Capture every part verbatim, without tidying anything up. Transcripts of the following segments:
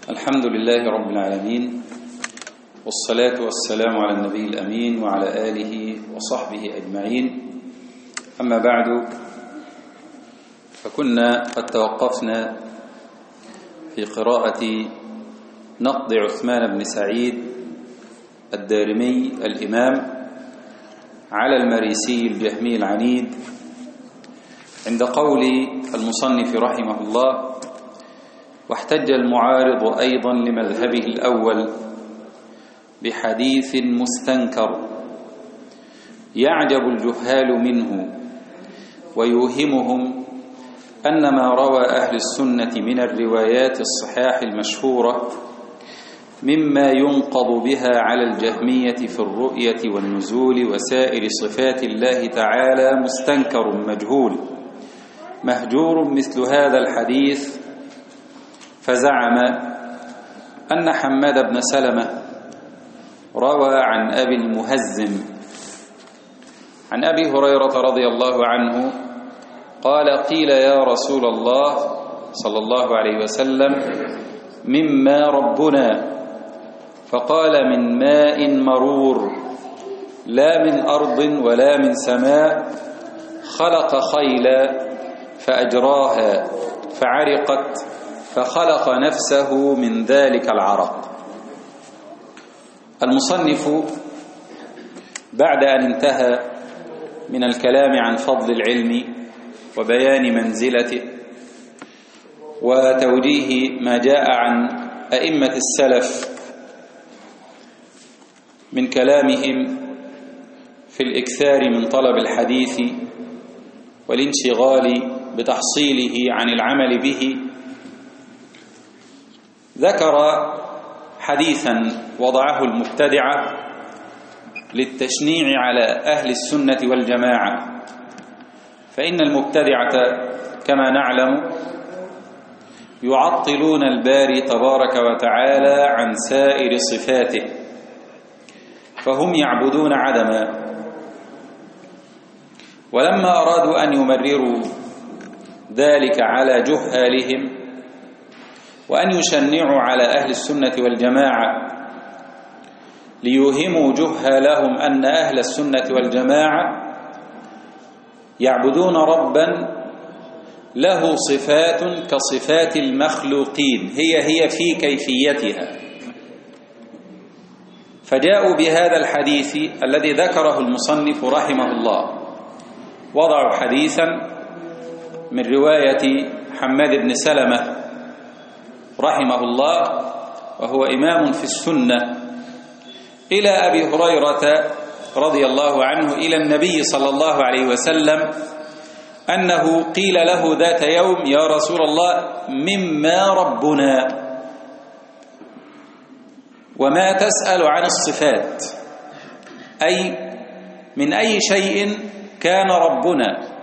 الحمد لله رب العالمين، والصلاة والسلام على النبي الأمين وعلى آله وصحبه أجمعين. أما بعد، فكنا قد توقفنا في قراءة نقد عثمان بن سعيد الدارمي الإمام على المريسي الجهمي العنيد عند قول المصنف رحمه الله: واحتج المعارض أيضا لمذهبه الأول بحديث مستنكر يعجب الجهال منه ويوهمهم أن ما روى أهل السنة من الروايات الصحاح المشهورة مما ينقض بها على الجهمية في الرؤية والنزول وسائر صفات الله تعالى مستنكر مجهول مهجور مثل هذا الحديث، فزعم أن حماد بن سلمة روى عن أبي المهزم عن أبي هريرة رضي الله عنه قال: قيل يا رسول الله صلى الله عليه وسلم: مما ربنا؟ فقال: من ماء مرور لا من أرض ولا من سماء، خلق خيلا فأجراها فعرقت فخلق نفسه من ذلك العرق. المصنف بعد أن انتهى من الكلام عن فضل العلم وبيان منزلته وتوجيه ما جاء عن أئمة السلف من كلامهم في الإكثار من طلب الحديث والانشغال بتحصيله عن العمل به، ذكر حديثا وضعه المبتدعة للتشنيع على أهل السنة والجماعة. فإن المبتدعة كما نعلم يعطلون الباري تبارك وتعالى عن سائر صفاته، فهم يعبدون عدما. ولما أرادوا أن يمرروا ذلك على جهالهم وأن يشنعوا على أهل السنة والجماعة ليوهموا جهالهم أن أهل السنة والجماعة يعبدون ربا له صفات كصفات المخلوقين هي هي في كيفيتها، فجاءوا بهذا الحديث الذي ذكره المصنف رحمه الله. وضعوا حديثا من رواية حماد بن سلمة رحمه الله وهو إمام في السنة إلى أبي هريرة رضي الله عنه إلى النبي صلى الله عليه وسلم أنه قيل له ذات يوم: يا رسول الله، مما ربنا؟ وما تسأل عن الصفات، أي من أي شيء كان ربنا؟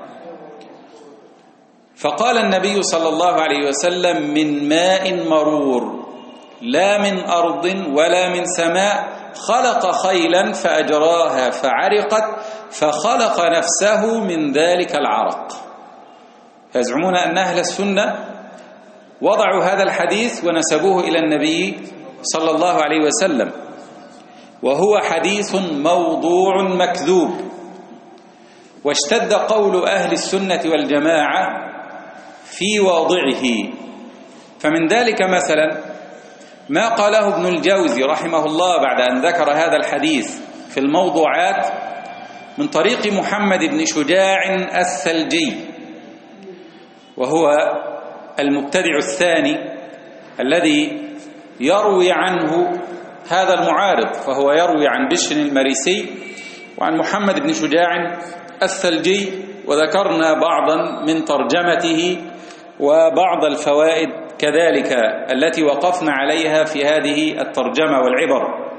فقال النبي صلى الله عليه وسلم: من ماء مرور لا من أرض ولا من سماء، خلق خيلا فأجراها فعرقت فخلق نفسه من ذلك العرق. يزعمون أن أهل السنة وضعوا هذا الحديث ونسبوه إلى النبي صلى الله عليه وسلم، وهو حديث موضوع مكذوب. واشتد قول أهل السنة والجماعة في واضعه، فمن ذلك مثلا ما قاله ابن الجوزي رحمه الله بعد أن ذكر هذا الحديث في الموضوعات من طريق محمد بن شجاع الثلجي، وهو المبتدع الثاني الذي يروي عنه هذا المعارض، فهو يروي عن بشر المريسي وعن محمد بن شجاع الثلجي، وذكرنا بعضا من ترجمته وبعض الفوائد كذلك التي وقفنا عليها في هذه الترجمة والعبر.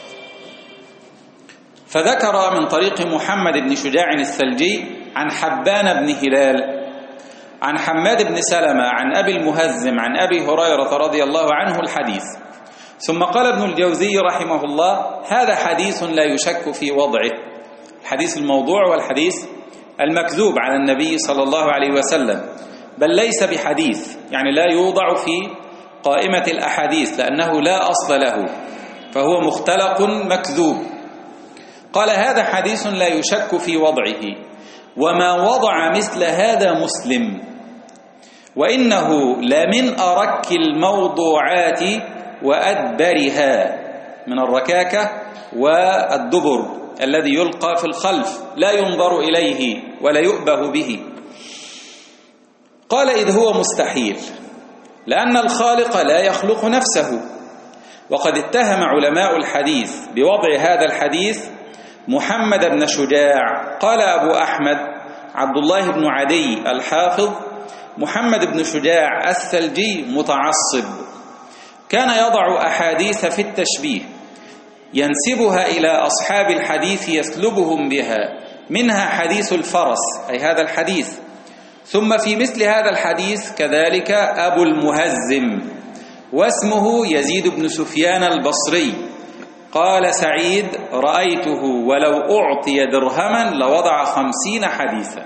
فذكر من طريق محمد بن شجاع الثلجي عن حبان بن هلال عن حماد بن سلمة عن أبي المهزم عن أبي هريرة رضي الله عنه الحديث. ثم قال ابن الجوزي رحمه الله: هذا حديث لا يشك في وضعه، الحديث الموضوع والحديث المكذوب على النبي صلى الله عليه وسلم، بل ليس بحديث، يعني لا يوضع في قائمة الأحاديث لأنه لا أصل له، فهو مختلق مكذوب. قال هذا حديث لا يشك في وضعه، وما وضع مثل هذا مسلم، وإنه لمن أرك الموضوعات وأدبرها، من الركاكة والدبر الذي يلقى في الخلف لا ينظر إليه ولا يؤبه به. قال إذ هو مستحيل، لأن الخالق لا يخلق نفسه. وقد اتهم علماء الحديث بوضع هذا الحديث محمد بن شجاع. قال أبو أحمد عبد الله بن عدي الحافظ: محمد بن شجاع الثلجي متعصب، كان يضع أحاديث في التشبيه ينسبها إلى أصحاب الحديث يسلبهم بها، منها حديث الفرس، أي هذا الحديث. ثم في مثل هذا الحديث كذلك أبو المهزم، واسمه يزيد بن سفيان البصري. قال سعيد: رأيته ولو أعطي درهما لوضع خمسين حديثا،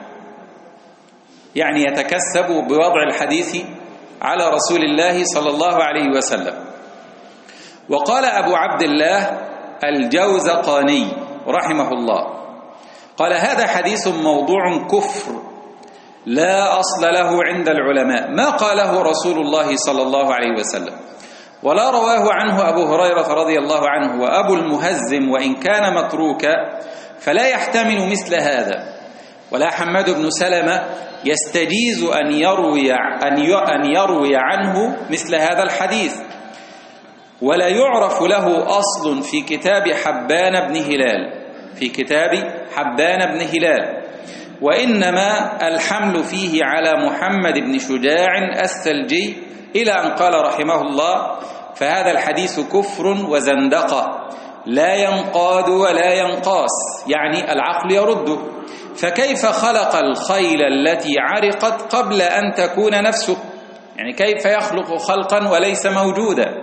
يعني يتكسب بوضع الحديث على رسول الله صلى الله عليه وسلم. وقال أبو عبد الله الجوزقاني رحمه الله: قال هذا حديث موضوع كفر لا أصل له عند العلماء، ما قاله رسول الله صلى الله عليه وسلم، ولا رواه عنه أبو هريرة رضي الله عنه. وأبو المهزم وإن كان متروكا فلا يحتمل مثل هذا. ولا حماد بن سلمة يستجيز أن يروي, أن يروي عنه مثل هذا الحديث، ولا يعرف له أصل في كتاب حبان بن هلال في كتاب حبان بن هلال وإنما الحمل فيه على محمد بن شجاع الثلجي، إلى أن قال رحمه الله: فهذا الحديث كفر وزندقة لا ينقاد ولا ينقاس، يعني العقل يرده. فكيف خلق الخيل التي عرقت قبل أن تكون نفسه؟ يعني كيف يخلق خلقا وليس موجودا؟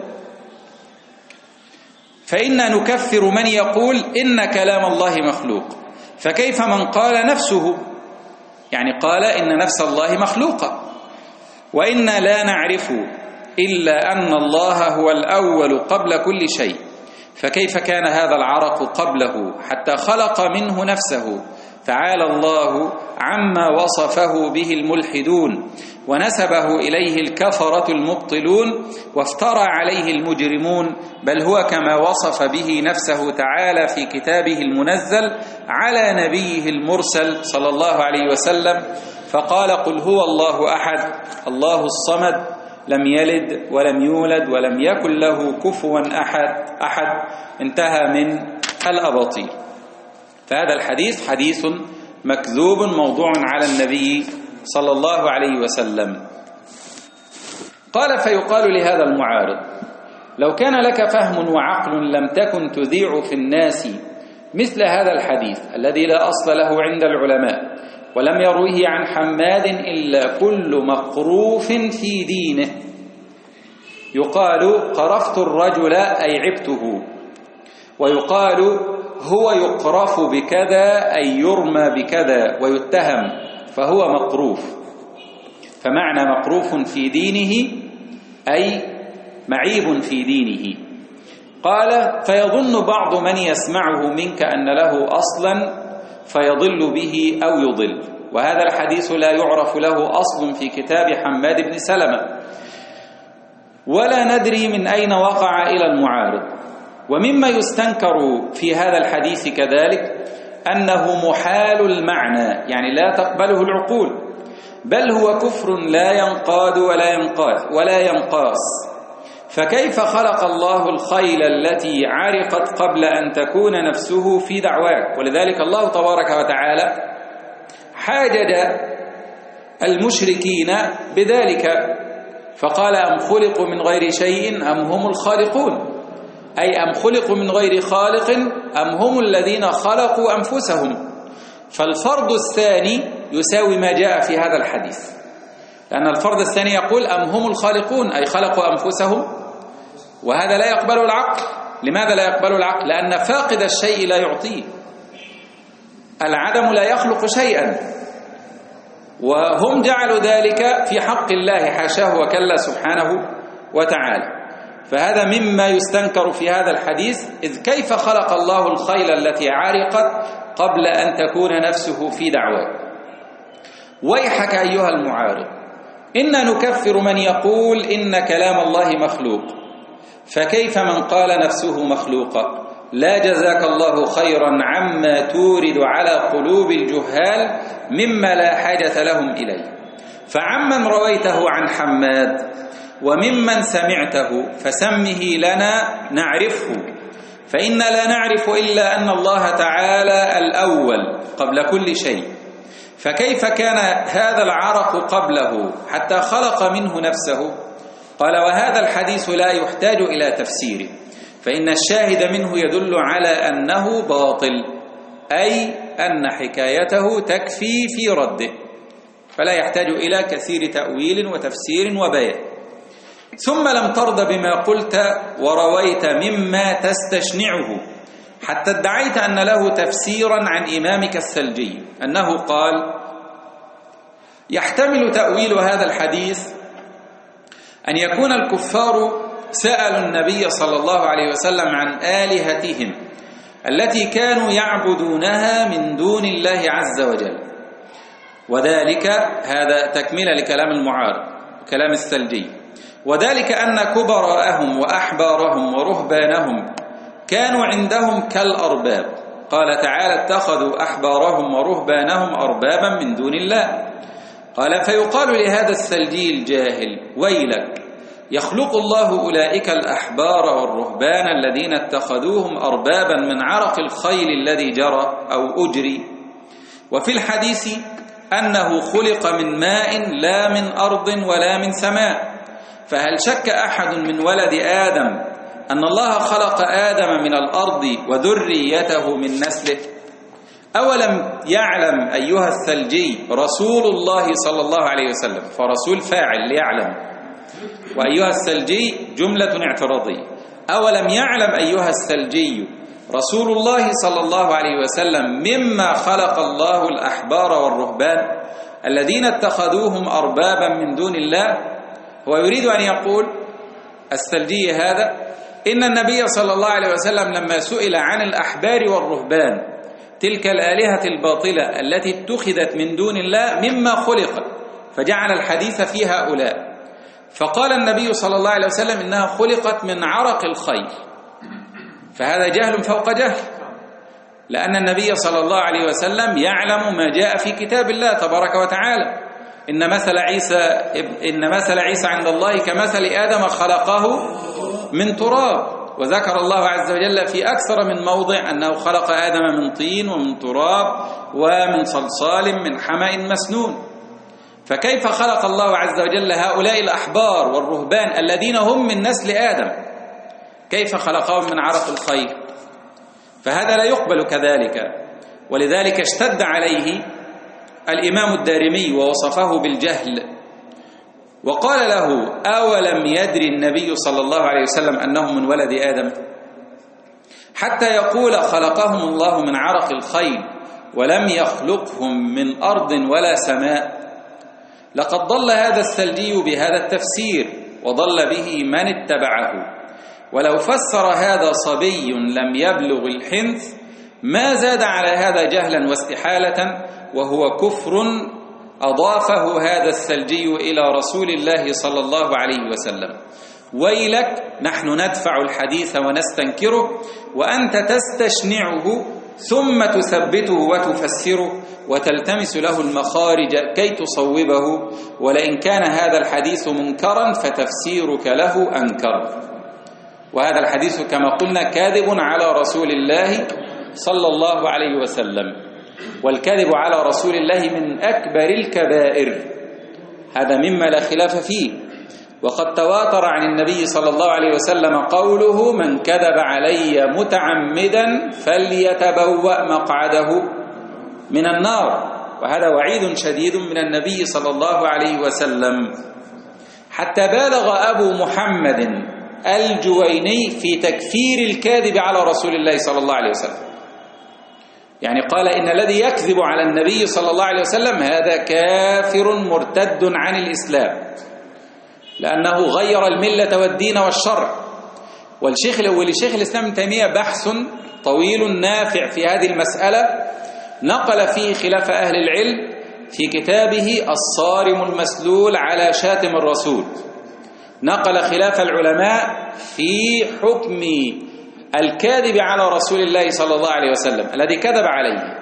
فإنا نكفر من يقول إن كلام الله مخلوق، فكيف من قال نفسه؟ يعني قال إن نفس الله مخلوقة. وإنا لا نعرف إلا أن الله هو الأول قبل كل شيء، فكيف كان هذا العرق قبله حتى خلق منه نفسه؟ تعالى الله عما وصفه به الملحدون ونسبه إليه الكفرة المبطلون وافترى عليه المجرمون، بل هو كما وصف به نفسه تعالى في كتابه المنزل على نبيه المرسل صلى الله عليه وسلم، فقال: قل هو الله أحد الله الصمد لم يلد ولم يولد ولم يكن له كفوا أحد أحد انتهى من الأباطيل. فهذا الحديث حديث مكذوب موضوع على النبي صلى الله عليه وسلم. قال: فيقال لهذا المعارض: لو كان لك فهم وعقل لم تكن تذيع في الناس مثل هذا الحديث الذي لا أصل له عند العلماء ولم يروه عن حماد إلا كل مقروف في دينه. يقال: قرفت الرجل أي عبته، ويقال: هو يقرف بكذا أي يرمى بكذا ويتهم فهو مقروف. فمعنى مقروف في دينه أي معيب في دينه. قال: فيظن بعض من يسمعه منك أن له أصلا فيضل به أو يضل، وهذا الحديث لا يعرف له أصل في كتاب حماد بن سلمة، ولا ندري من أين وقع إلى المعارض. ومما يستنكر في هذا الحديث كذلك أنه محال المعنى، يعني لا تقبله العقول، بل هو كفر لا ينقاد ولا ينقاس ولا ينقاس. فكيف خلق الله الخيل التي عرقت قبل أن تكون نفسه في دعواك؟ ولذلك الله تبارك وتعالى حاجج المشركين بذلك، فقال: أم خلقوا من غير شيء أم هم الخالقون؟ أي أم خلقوا من غير خالق أم هم الذين خلقوا أنفسهم؟ فالفرض الثاني يساوي ما جاء في هذا الحديث، لأن الفرض الثاني يقول: أم هم الخالقون أي خلقوا أنفسهم، وهذا لا يقبل العقل. لماذا لا يقبل العقل؟ لأن فاقد الشيء لا يعطيه، العدم لا يخلق شيئا، وهم جعلوا ذلك في حق الله، حاشاه وكلا سبحانه وتعالى. فهذا مما يستنكر في هذا الحديث، إذ كيف خلق الله الخيل التي عرقت قبل أن تكون نفسه في دعواه؟ ويحك أيها المعارض، إنا نكفر من يقول إن كلام الله مخلوق، فكيف من قال نفسه مخلوقة؟ لا جزاك الله خيرا عما تورد على قلوب الجهال مما لا حاجة لهم إليه. فعمن رويته عن حماد وممن سمعته فسمه لنا نعرفه، فإنا لا نعرف إلا أن الله تعالى الأول قبل كل شيء، فكيف كان هذا العرق قبله حتى خلق منه نفسه؟ قال: وهذا الحديث لا يحتاج إلى تفسيره، فإن الشاهد منه يدل على أنه باطل، أي أن حكايته تكفي في رده، فلا يحتاج إلى كثير تأويل وتفسير وبيان. ثم لم ترض بما قلت ورويت مما تستشنعه، حتى ادعيت أن له تفسيرا عن إمامك الثلجي، أنه قال: يحتمل تأويل هذا الحديث أن يكون الكفار سألوا النبي صلى الله عليه وسلم عن آلهتهم التي كانوا يعبدونها من دون الله عز وجل، وذلك هذا تكملة لكلام المعارض كلام الثلجي، وذلك أن كبراءهم وأحبارهم ورهبانهم كانوا عندهم كالأرباب. قال تعالى: اتخذوا أحبارهم ورهبانهم أربابا من دون الله. قال: فيقال لهذا الثلجي الجاهل: ويلك، يخلق الله أولئك الأحبار والرهبان الذين اتخذوهم أربابا من عرق الخيل الذي جرى أو أجري، وفي الحديث أنه خلق من ماء لا من أرض ولا من سماء. فهل شك أحد من ولد آدم أن الله خلق آدم من الأرض وذريته من نسله؟ أولم يعلم أيها الثلجي رسول الله صلى الله عليه وسلم، فرسول فاعل ليعلم، وأيها الثلجي جملة اعتراضية. أولم يعلم أيها الثلجي رسول الله صلى الله عليه وسلم مما خلق الله الأحبار والرهبان الذين اتخذوهم أربابا من دون الله؟ هو يريد أن يقول الثلجي هذا إن النبي صلى الله عليه وسلم لما سئل عن الأحبار والرهبان، تلك الآلهة الباطلة التي اتخذت من دون الله، مما خلقت، فجعل الحديث في هؤلاء، فقال النبي صلى الله عليه وسلم إنها خلقت من عرق الخيل، فهذا جهل فوق جهل، لأن النبي صلى الله عليه وسلم يعلم ما جاء في كتاب الله تبارك وتعالى: إن مثل عيسى إن مثل عيسى عند الله كمثل آدم خلقه من تراب، وذكر الله عز وجل في أكثر من موضع أنه خلق آدم من طين ومن تراب ومن صلصال من حمأ مسنون. فكيف خلق الله عز وجل هؤلاء الأحبار والرهبان الذين هم من نسل آدم؟ كيف خلقهم من عرق الخيل؟ فهذا لا يقبل كذلك. ولذلك اشتد عليه الإمام الدارمي ووصفه بالجهل، وقال له: أولم يدري النبي صلى الله عليه وسلم أنهم من ولد آدم؟ حتى يقول خلقهم الله من عرق الخيل ولم يخلقهم من أرض ولا سماء. لقد ضل هذا الثلجي بهذا التفسير، وضل به من اتبعه. ولو فسر هذا صبي لم يبلغ الحنث ما زاد على هذا جهلا واستحالة، وهو كفر أضافه هذا الثلجي إلى رسول الله صلى الله عليه وسلم. ويلك، نحن ندفع الحديث ونستنكره، وأنت تستشنعه ثم تثبته وتفسره وتلتمس له المخارج كي تصوبه، ولئن كان هذا الحديث منكرا فتفسيرك له أنكر. وهذا الحديث كما قلنا كاذب على رسول الله صلى الله عليه وسلم، والكذب على رسول الله من أكبر الكبائر، هذا مما لا خلاف فيه. وقد تواتر عن النبي صلى الله عليه وسلم قوله: من كذب علي متعمدا فليتبوأ مقعده من النار. وهذا وعيد شديد من النبي صلى الله عليه وسلم، حتى بالغ أبو محمد الجويني في تكفير الكاذب على رسول الله صلى الله عليه وسلم. يعني قال إن الذي يكذب على النبي صلى الله عليه وسلم هذا كافر مرتد عن الإسلام. لأنه غير الملة والدين والشرع. والشيخ ولشيخ الإسلام ابن تيمية بحث طويل نافع في هذه المسألة، نقل فيه خلاف أهل العلم في كتابه الصارم المسلول على شاتم الرسول، نقل خلاف العلماء في حكم الكاذب على رسول الله صلى الله عليه وسلم الذي كذب عليه.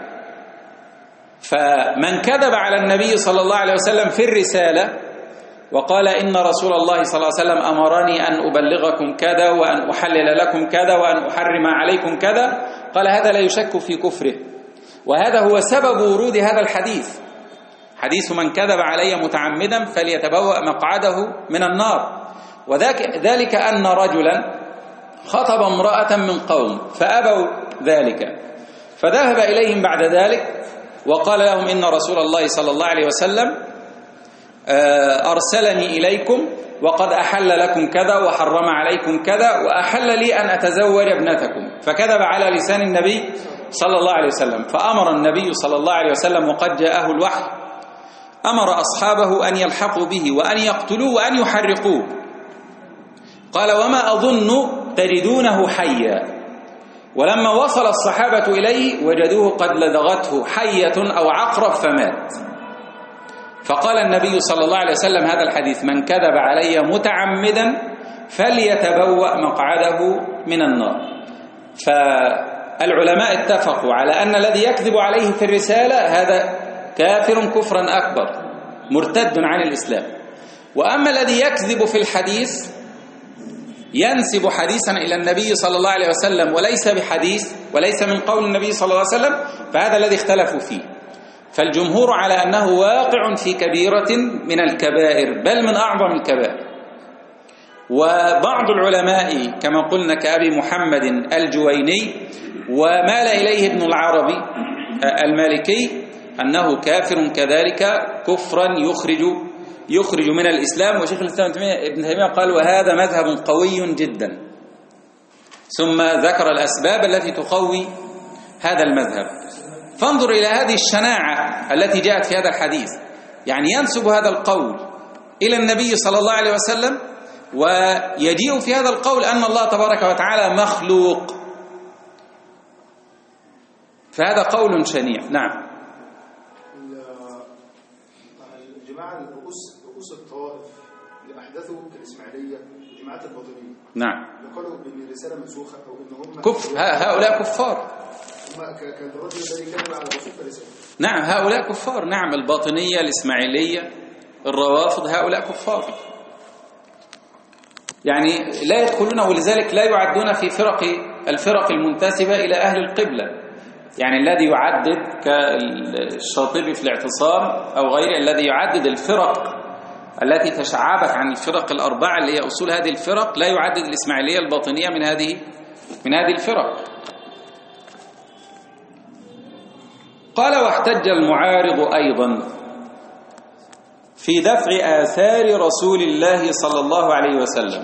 فمن كذب على النبي صلى الله عليه وسلم في الرسالة وقال إن رسول الله صلى الله عليه وسلم أمرني أن أبلغكم كذا وأن أحلل لكم كذا وأن أحرم عليكم كذا، قال هذا لا يشك في كفره، وهذا هو سبب ورود هذا الحديث، حديث من كذب علي متعمدا فليتبوأ مقعده من النار. وذلك أن رجلا خطب امرأة من قوم فأبوا ذلك، فذهب إليهم بعد ذلك وقال لهم إن رسول الله صلى الله عليه وسلم أرسلني إليكم وقد أحل لكم كذا وحرم عليكم كذا وأحل لي أن أتزوج ابنتكم، فكذب على لسان النبي صلى الله عليه وسلم. فأمر النبي صلى الله عليه وسلم وقد جاءه الوحي، أمر أصحابه أن يلحقوا به وأن يقتلوه وأن يحرقوه. قال وما أظن تجدونه حيا، ولما وصل الصحابة إليه وجدوه قد لدغته حية أو عقرب فمات. فقال النبي صلى الله عليه وسلم هذا الحديث من كذب علي متعمدا فليتبوأ مقعده من النار. فالعلماء اتفقوا على أن الذي يكذب عليه في الرسالة هذا كافر كفرا أكبر مرتد عن الإسلام. وأما الذي يكذب في الحديث ينسب حديثا إلى النبي صلى الله عليه وسلم وليس بحديث وليس من قول النبي صلى الله عليه وسلم، فهذا الذي اختلفوا فيه. فالجمهور على أنه واقع في كبيرة من الكبائر بل من أعظم الكبائر. وبعض العلماء كما قلنا كأبي محمد الجويني ومال إليه ابن العربي المالكي أنه كافر كذلك كفرا يخرج يخرج من الإسلام. وشيخ الإسلام ابن تيمية قال وهذا مذهب قوي جدا، ثم ذكر الأسباب التي تقوي هذا المذهب. فانظر إلى هذه الشناعة التي جاءت في هذا الحديث، يعني ينسب هذا القول إلى النبي صلى الله عليه وسلم ويجيء في هذا القول أن الله تبارك وتعالى مخلوق، فهذا قول شنيع. نعم. الجماعة رؤوس رؤوس الطوائف اللي أحدثوا كالإسماعيلية الجماعات الباطنية، نعم، قالوا إن الرسالة منسوخة أو إن هم كفر، هؤلاء كفار. كان الرجل الذي كان على رسول الرسالة. نعم هؤلاء كفار، نعم الباطنية الإسماعيلية الروافض هؤلاء كفار، يعني لا يدخلون، ولذلك لا يعدون في فرق الفرق المنتسبة إلى أهل القبلة. يعني الذي يعدد كالشاطبي في الاعتصام أو غيره، الذي يعدد الفرق التي تشعبت عن الفرق الأربعة اللي هي أصول هذه الفرق، لا يعدد الإسماعيلية الباطنية من هذه من هذه الفرق. قال واحتج المعارض أيضا في دفع آثار رسول الله صلى الله عليه وسلم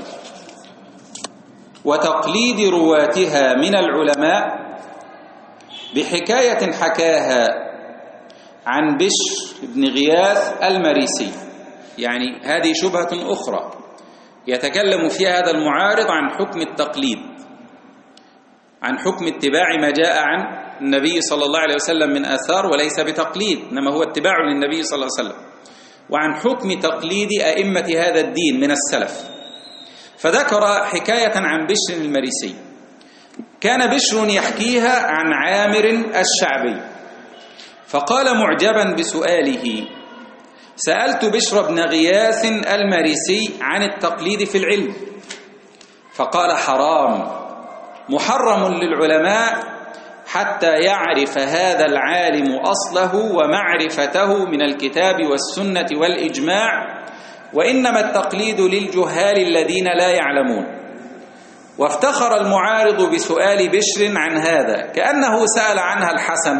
وتقليد رواتها من العلماء بحكاية حكاها عن بشر بن غياث المريسي. يعني هذه شبهة أخرى يتكلم فيها هذا المعارض عن حكم التقليد، عن حكم اتباع ما جاء عن النبي صلى الله عليه وسلم من آثار، وليس بتقليد إنما هو اتباع للنبي صلى الله عليه وسلم، وعن حكم تقليد أئمة هذا الدين من السلف. فذكر حكاية عن بشر المريسي. كان بشر يحكيها عن عامر الشعبي، فقال معجبا بسؤاله: سألت بشر بن غياث المريسي عن التقليد في العلم، فقال: حرام، محرم للعلماء حتى يعرف هذا العالم أصله ومعرفته من الكتاب والسنة والإجماع، وإنما التقليد للجهال الذين لا يعلمون. وافتخر المعارض بسؤال بشر عن هذا كأنه سأل عنها الحسن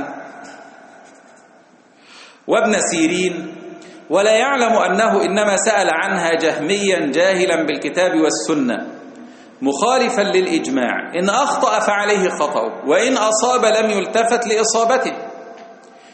وابن سيرين، ولا يعلم أنه إنما سأل عنها جهميا جاهلا بالكتاب والسنة مخالفا للإجماع، إن أخطأ فعليه خطأه، وإن أصاب لم يلتفت لإصابته،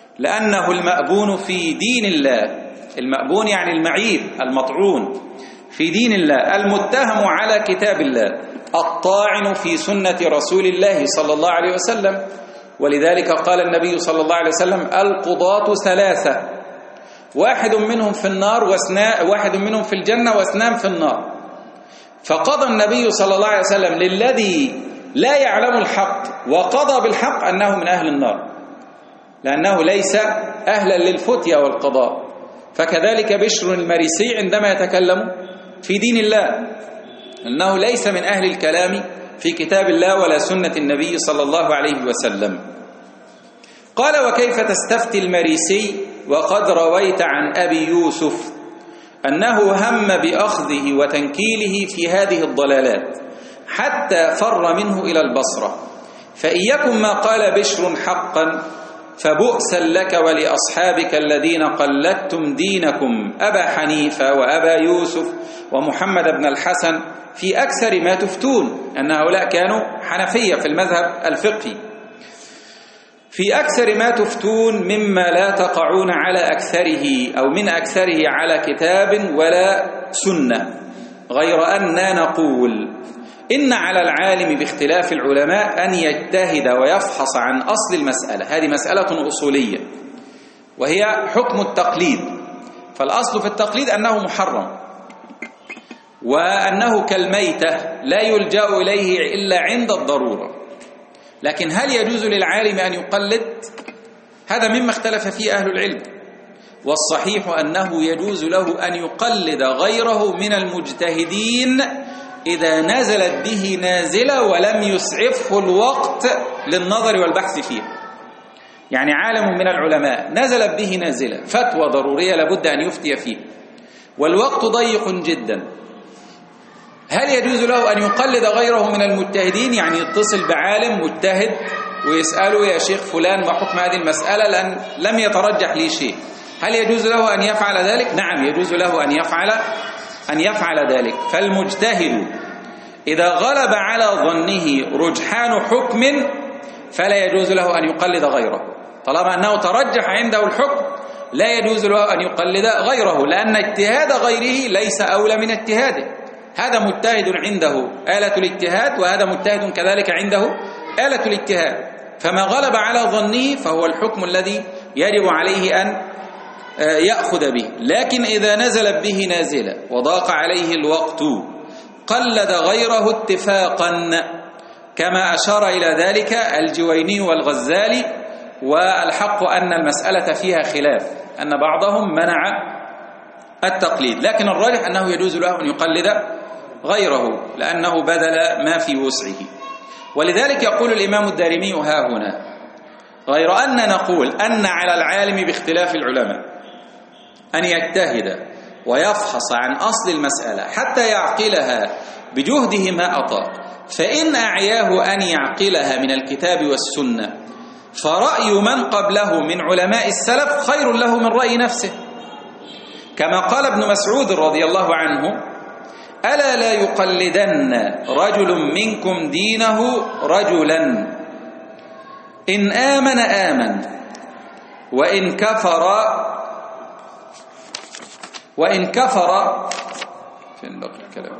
لأنه المأبون في دين الله. المأبون يعني المعيب المطعون، في دين الله، المتهم على كتاب الله، الطاعن في سنة رسول الله صلى الله عليه وسلم. ولذلك قال النبي صلى الله عليه وسلم: القضاة ثلاثة، واحد منهم في النار واثنان واحد منهم في الجنة واثنان في النار. فقضى النبي صلى الله عليه وسلم للذي لا يعلم الحق وقضى بالحق أنه من أهل النار، لأنه ليس أهلا للفتيا والقضاء. فكذلك بشر المريسي عندما يتكلم في دين الله أنه ليس من أهل الكلام في كتاب الله ولا سنة النبي صلى الله عليه وسلم. قال: وكيف تستفتي المريسي وقد رويت عن أبي يوسف أنه هم بأخذه وتنكيله في هذه الضلالات حتى فر منه إلى البصرة، فإن يكن ما قال بشر حقا فبؤسا لك ولأصحابك الذين قلدتم دينكم أبا حنيفة وأبا يوسف ومحمد بن الحسن في أكثر ما تفتون، أن هؤلاء كانوا حنفية في المذهب الفقهي، في أكثر ما تفتون مما لا تقعون على أكثره أو من أكثره على كتاب ولا سنة، غير أننا نقول إن على العالم باختلاف العلماء أن يجتهد ويفحص عن أصل المسألة. هذه مسألة أصولية وهي حكم التقليد. فالأصل في التقليد أنه محرم وأنه كالميتة لا يلجأ إليه إلا عند الضرورة. لكن هل يجوز للعالم أن يقلد؟ هذا مما اختلف فيه أهل العلم، والصحيح أنه يجوز له أن يقلد غيره من المجتهدين إذا نزلت به نازلة ولم يسعفه الوقت للنظر والبحث فيها. يعني عالم من العلماء نزلت به نازلة فتوى ضرورية لابد أن يفتي فيه والوقت ضيق جدا، هل يجوز له أن يقلد غيره من المجتهدين؟ يعني يتصل بعالم مجتهد ويسأله: يا شيخ فلان ما حكم هذه المسألة لأن لم يترجح لي شيء، هل يجوز له أن يفعل ذلك؟ نعم، يجوز له أن يفعل أن يفعل ذلك. فالمجتهد إذا غلب على ظنه رجحان حكم فلا يجوز له أن يقلد غيره، طالما أنه ترجح عنده الحكم لا يجوز له أن يقلد غيره، لأن اجتهاد غيره ليس أولى من اجتهاده. هذا مجتهد عنده آلة الاجتهاد وهذا مجتهد كذلك عنده آلة الاجتهاد، فما غلب على ظنه فهو الحكم الذي يجب عليه أن يأخذ به. لكن إذا نزل به نازلة وضاق عليه الوقت قلد غيره اتفاقا، كما أشار إلى ذلك الجويني والغزالي. والحق أن المسألة فيها خلاف، أن بعضهم منع التقليد، لكن الراجح أنه يجوز له أن يقلد غيره لأنه بذل ما في وسعه. ولذلك يقول الإمام الدارمي ها هنا: غير أن نقول أن على العالم باختلاف العلماء أن يجتهد ويفحص عن أصل المسألة حتى يعقلها بجهده ما أطاق، فإن أعياه أن يعقلها من الكتاب والسنة فرأي من قبله من علماء السلف خير له من رأي نفسه، كما قال ابن مسعود رضي الله عنه: ألا لا يقلدن رجل منكم دينه رجلا إن آمن آمن وإن كفر وإن كفر فين بقي الكلام؟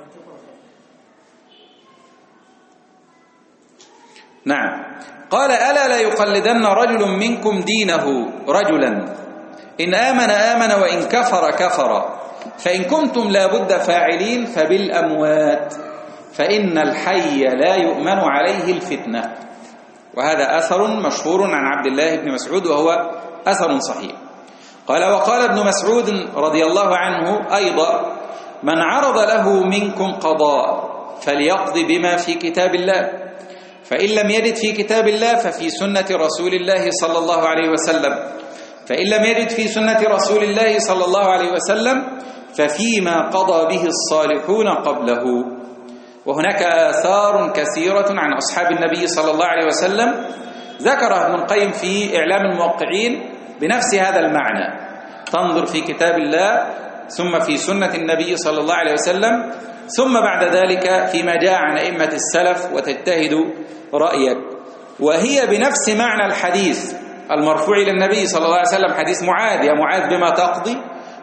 نعم، قال: ألا لا يقلدن رجل منكم دينه رجلا إن آمن آمن وإن كفر كفر، فإن كنتم لا بد فاعلين فبالأموات فإن الحي لا يؤمن عليه الفتنة. وهذا أثر مشهور عن عبد الله بن مسعود وهو أثر صحيح. قال: وقال ابن مسعود رضي الله عنه أيضا: من عرض له منكم قضاء فليقضي بما في كتاب الله، فإن لم يجد في كتاب الله ففي سنة رسول الله صلى الله عليه وسلم، فإن لم يجد في سنة رسول الله صلى الله عليه وسلم ففيما قضى به الصالحون قبله. وهناك آثار كثيرة عن أصحاب النبي صلى الله عليه وسلم ذكرها ابن القيم في إعلام الموقعين بنفس هذا المعنى: تنظر في كتاب الله ثم في سنة النبي صلى الله عليه وسلم ثم بعد ذلك فيما جاء عن أئمة السلف وتجتهد رأيك. وهي بنفس معنى الحديث المرفوع إلى النبي صلى الله عليه وسلم، حديث معاذ: يا معاذ بما تقضي؟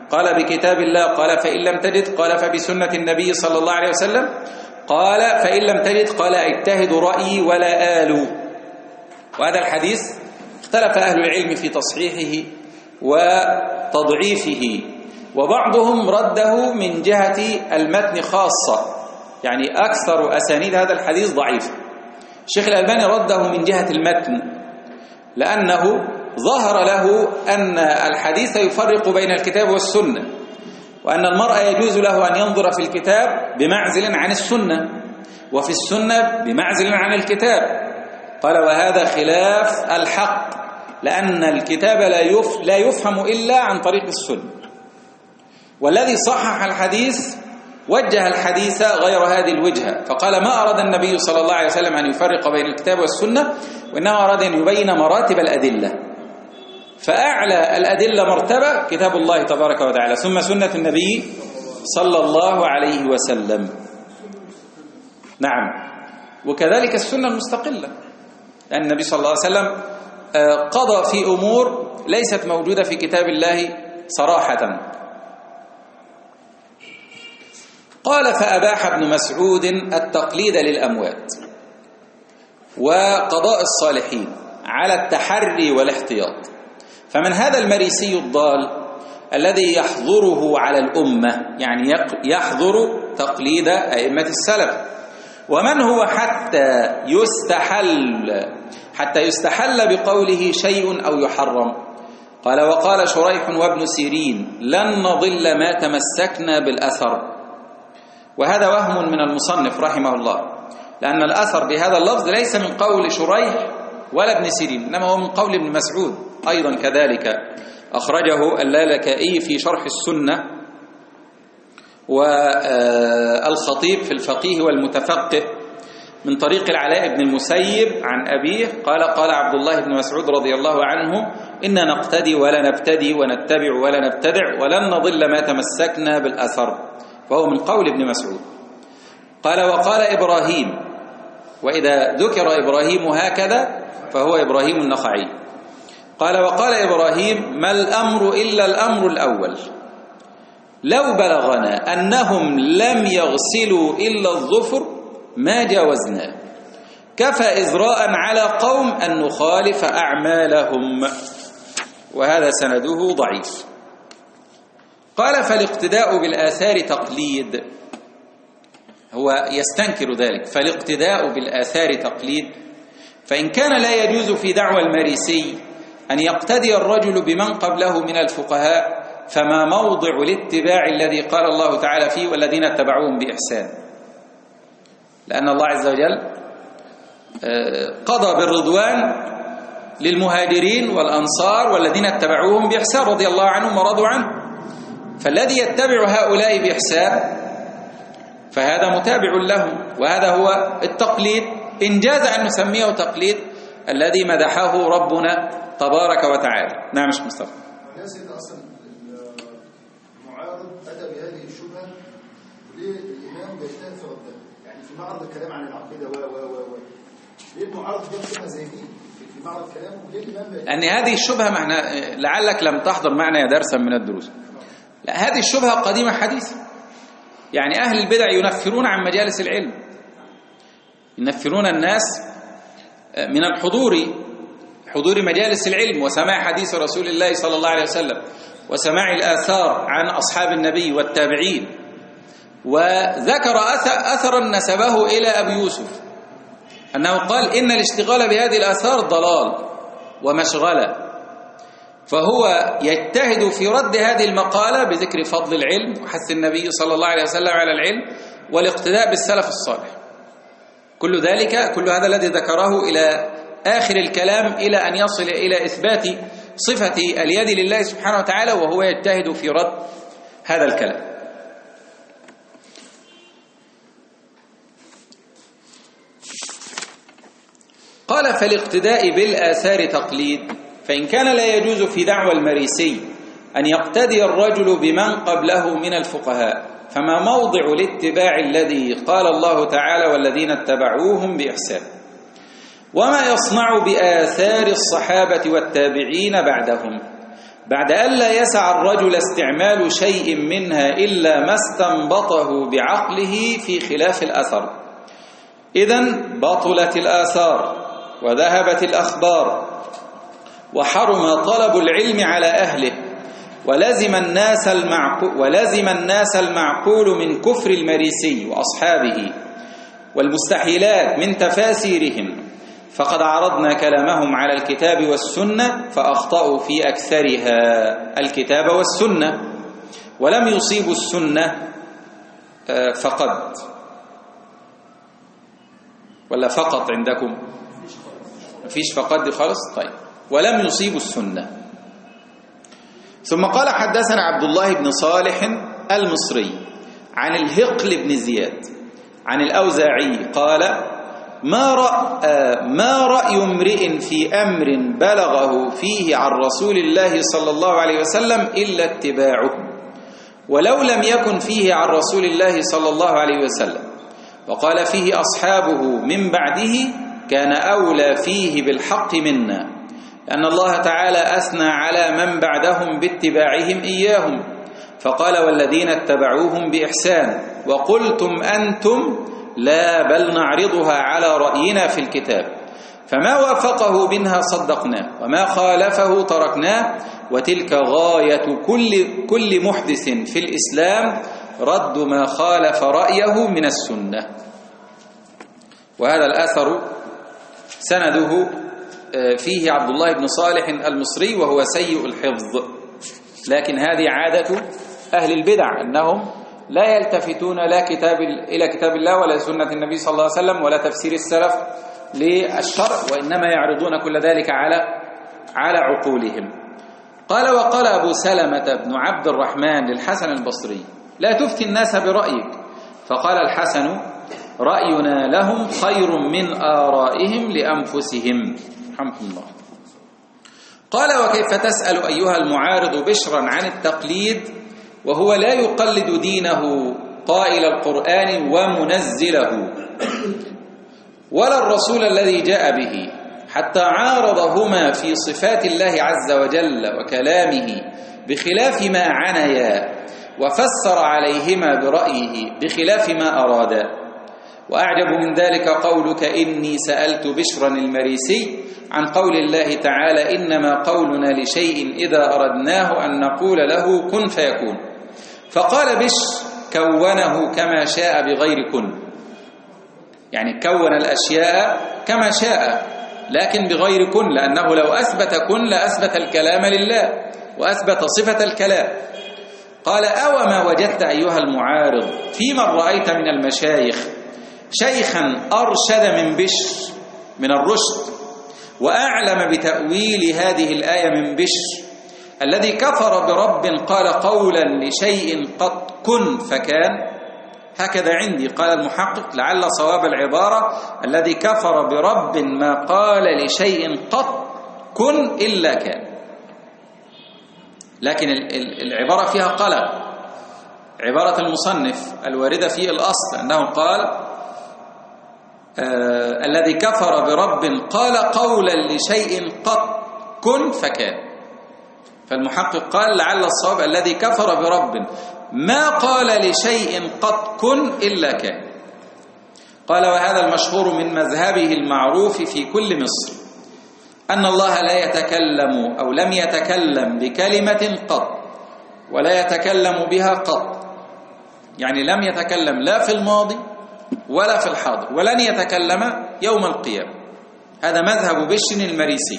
قال بكتاب الله، قال فإن لم تجد، قال فبسنة النبي صلى الله عليه وسلم، قال فإن لم تجد، قال اجتهد رأيي ولا آلو. وهذا الحديث اختلف أهل العلم في تصحيحه وتضعيفه، وبعضهم رده من جهة المتن خاصة، يعني أكثر أسانيد هذا الحديث ضعيف. الشيخ الألباني رده من جهة المتن، لأنه ظهر له أن الحديث يفرق بين الكتاب والسنة، وأن المرء يجوز له أن ينظر في الكتاب بمعزل عن السنة، وفي السنة بمعزل عن الكتاب. قال وهذا خلاف الحق، لأن الكتاب لا يفهم إلا عن طريق السنة، والذي صحح الحديث وجه الحديث غير هذه الوجهة، فقال ما أراد النبي صلى الله عليه وسلم أن يفرق بين الكتاب والسنة، وإنما أراد أن يبين مراتب الأدلة، فأعلى الأدلة مرتبة كتاب الله تبارك وتعالى، ثم سنة النبي صلى الله عليه وسلم. نعم، وكذلك السنة المستقلة، لأن النبي صلى الله عليه وسلم قضى في أمور ليست موجودة في كتاب الله صراحة. قال فأباح ابن مسعود التقليد للأموات وقضاء الصالحين على التحري والاحتياط. فمن هذا المريسي الضال الذي يحظره على الأمة، يعني يحظر تقليد أئمة السلف، ومن هو حتى يستحل حتى يستحل بقوله شيء أو يحرم. قال وقال شريح وابن سيرين لن نضل ما تمسكنا بالأثر. وهذا وهم من المصنف رحمه الله، لأن الأثر بهذا اللفظ ليس من قول شريح ولا ابن سيرين، إنما هو من قول ابن مسعود أيضا كذلك، أخرجه اللالكائي في شرح السنة، والخطيب في الفقيه والمتفقه من طريق العلاء بن المسيب عن أبيه قال قال عبد الله بن مسعود رضي الله عنه إنا نقتدي ولا نبتدي ونتبع ولا نبتدع ولن نضل ما تمسكنا بالأثر، فهو من قول ابن مسعود. قال وقال إبراهيم، وإذا ذكر إبراهيم هكذا فهو إبراهيم النخعي. قال وقال إبراهيم ما الأمر إلا الأمر الأول، لو بلغنا أنهم لم يغسلوا إلا الظفر ما جاوزنا، كفى إزراء على قوم أن نخالف أعمالهم. وهذا سنده ضعيف. قال فالاقتداء بالآثار تقليد، هو يستنكر ذلك، فالاقتداء بالآثار تقليد، فإن كان لا يجوز في دعوى المريسي أن يقتدي الرجل بمن قبله من الفقهاء، فما موضع الاتباع الذي قال الله تعالى فيه والذين اتبعوهم بإحسان، لأن الله عز وجل قضى بالرضوان للمهاجرين والأنصار والذين اتبعوهم بإحسان رضي الله عنهم ورضوا عنه، فالذي يتبع هؤلاء بإحسان فهذا متابع لهم، وهذا هو التقليد، إن جاز أن نسميه تقليد الذي مدحه ربنا تبارك وتعالى. نعم مش مصطفى. يا سيدي أصلا المعارض أتى بهذه الشبهة ليه الإمام بيجتهد في ردها، يعني في معرض الكلام عن العقيدة و و و ليه المعارض جاب شبهة زي دي في معرض كلامه؟ ليه الإمام بيجتهد؟ لأن هذه الشبهة معنى لعلك لم تحضر معنا درسا من الدروس. لا، هذه الشبهة قديمة حديثة، يعني أهل البدع ينفرون عن مجالس العلم، ينفرون الناس من الحضور حضور مجالس العلم وسماع حديث رسول الله صلى الله عليه وسلم وسماع الآثار عن أصحاب النبي والتابعين. وذكر أثرا نسبه إلى أبي يوسف أنه قال إن الاشتغال بهذه الآثار ضلال ومشغلة، فهو يجتهد في رد هذه المقالة بذكر فضل العلم وحث النبي صلى الله عليه وسلم على العلم والاقتداء بالسلف الصالح. كل ذلك كل هذا الذي ذكره إلى آخر الكلام إلى أن يصل إلى إثبات صفة اليد لله سبحانه وتعالى، وهو يجتهد في رد هذا الكلام. قال فالاقتداء بالآثار تقليد، فإن كان لا يجوز في دعوى المريسي أن يقتدي الرجل بمن قبله من الفقهاء، فما موضع الاتباع الذي قال الله تعالى والذين اتبعوهم بإحسان، وما يصنع بآثار الصحابة والتابعين بعدهم. بعد ألا يسع الرجل استعمال شيء منها إلا ما استنبطه بعقله في خلاف الأثر. إذن بطلت الآثار وذهبت الأخبار وحرم طلب العلم على أهله، ولزم الناس المعقول, ولزم الناس المعقول من كفر المريسي وأصحابه والمستحيلات من تفاسيرهم. فقد عرضنا كلامهم على الكتاب والسنة فأخطأوا في أكثرها الكتاب والسنة، ولم يصيبوا السنة فقد ولا فقط عندكم؟ مفيش فقط دي خالص. طيب، ولم يصيبوا السنة. ثم قال حدثنا عبد الله بن صالح المصري عن الهقل بن زياد عن الأوزاعي قال: ما رأى ما رأي امرئ في أمر بلغه فيه عن رسول الله صلى الله عليه وسلم إلا اتباعه، ولو لم يكن فيه عن رسول الله صلى الله عليه وسلم. وقال فيه أصحابه من بعده كان أولى فيه بالحق منا، لأن الله تعالى أثنى على من بعدهم باتباعهم إياهم، فقال: والذين اتبعوهم بإحسان. وقلتم أنتم: لا، بل نعرضها على رأينا في الكتاب، فما وافقه منها صدقناه وما خالفه تركناه، وتلك غاية كل كل محدث في الإسلام، رد ما خالف رأيه من السنة. وهذا الأثر سنده فيه عبد الله بن صالح المصري وهو سيء الحفظ، لكن هذه عادة أهل البدع أنهم لا يلتفتون لا كتاب إلى كتاب الله ولا سنة النبي صلى الله عليه وسلم ولا تفسير السلف للشرع، وإنما يعرضون كل ذلك على على عقولهم. قال: وقال أبو سلمة بن عبد الرحمن للحسن البصري: لا تفتي الناس برأيك. فقال الحسن: رأينا لهم خير من آرائهم لأنفسهم. رحمه الله. قال: وكيف تسأل أيها المعارض بشرا عن التقليد وهو لا يقلد دينه قائل القرآن ومنزله ولا الرسول الذي جاء به، حتى عارضهما في صفات الله عز وجل وكلامه بخلاف ما عنيا، وفسر عليهما برأيه بخلاف ما أرادا. وأعجب من ذلك قولك: إني سألت بشرا المريسي عن قول الله تعالى: إنما قولنا لشيء إذا أردناه أن نقول له كن فيكون. فقال بشر: كونه كما شاء بغير كن، يعني كون الأشياء كما شاء لكن بغير كن، لأنه لو أثبت كن لأثبت الكلام لله وأثبت صفة الكلام. قال: أو ما وجدت أيها المعارض في من رأيت من المشايخ شيخا أرشد من بشر من الرشد وأعلم بتأويل هذه الآية من بشر الذي كفر برب قال قولا لشيء قد كن فكان؟ هكذا عندي. قال المحقق: لعل صواب العبارة الذي كفر برب ما قال لشيء قد كن إلا كان، لكن العبارة فيها قلق. عبارة المصنف الواردة في الأصل أنه قال آه الذي كفر برب قال قولا لشيء قد كن فكان، فالمحقق قال لعل الصواب الذي كفر برب ما قال لشيء قد كن إلا كان. قال: وهذا المشهور من مذهبه المعروف في كل مصر أن الله لا يتكلم أو لم يتكلم بكلمة قط ولا يتكلم بها قط، يعني لم يتكلم لا في الماضي ولا في الحاضر ولن يتكلم يوم القيامة. هذا مذهب بشر المريسي.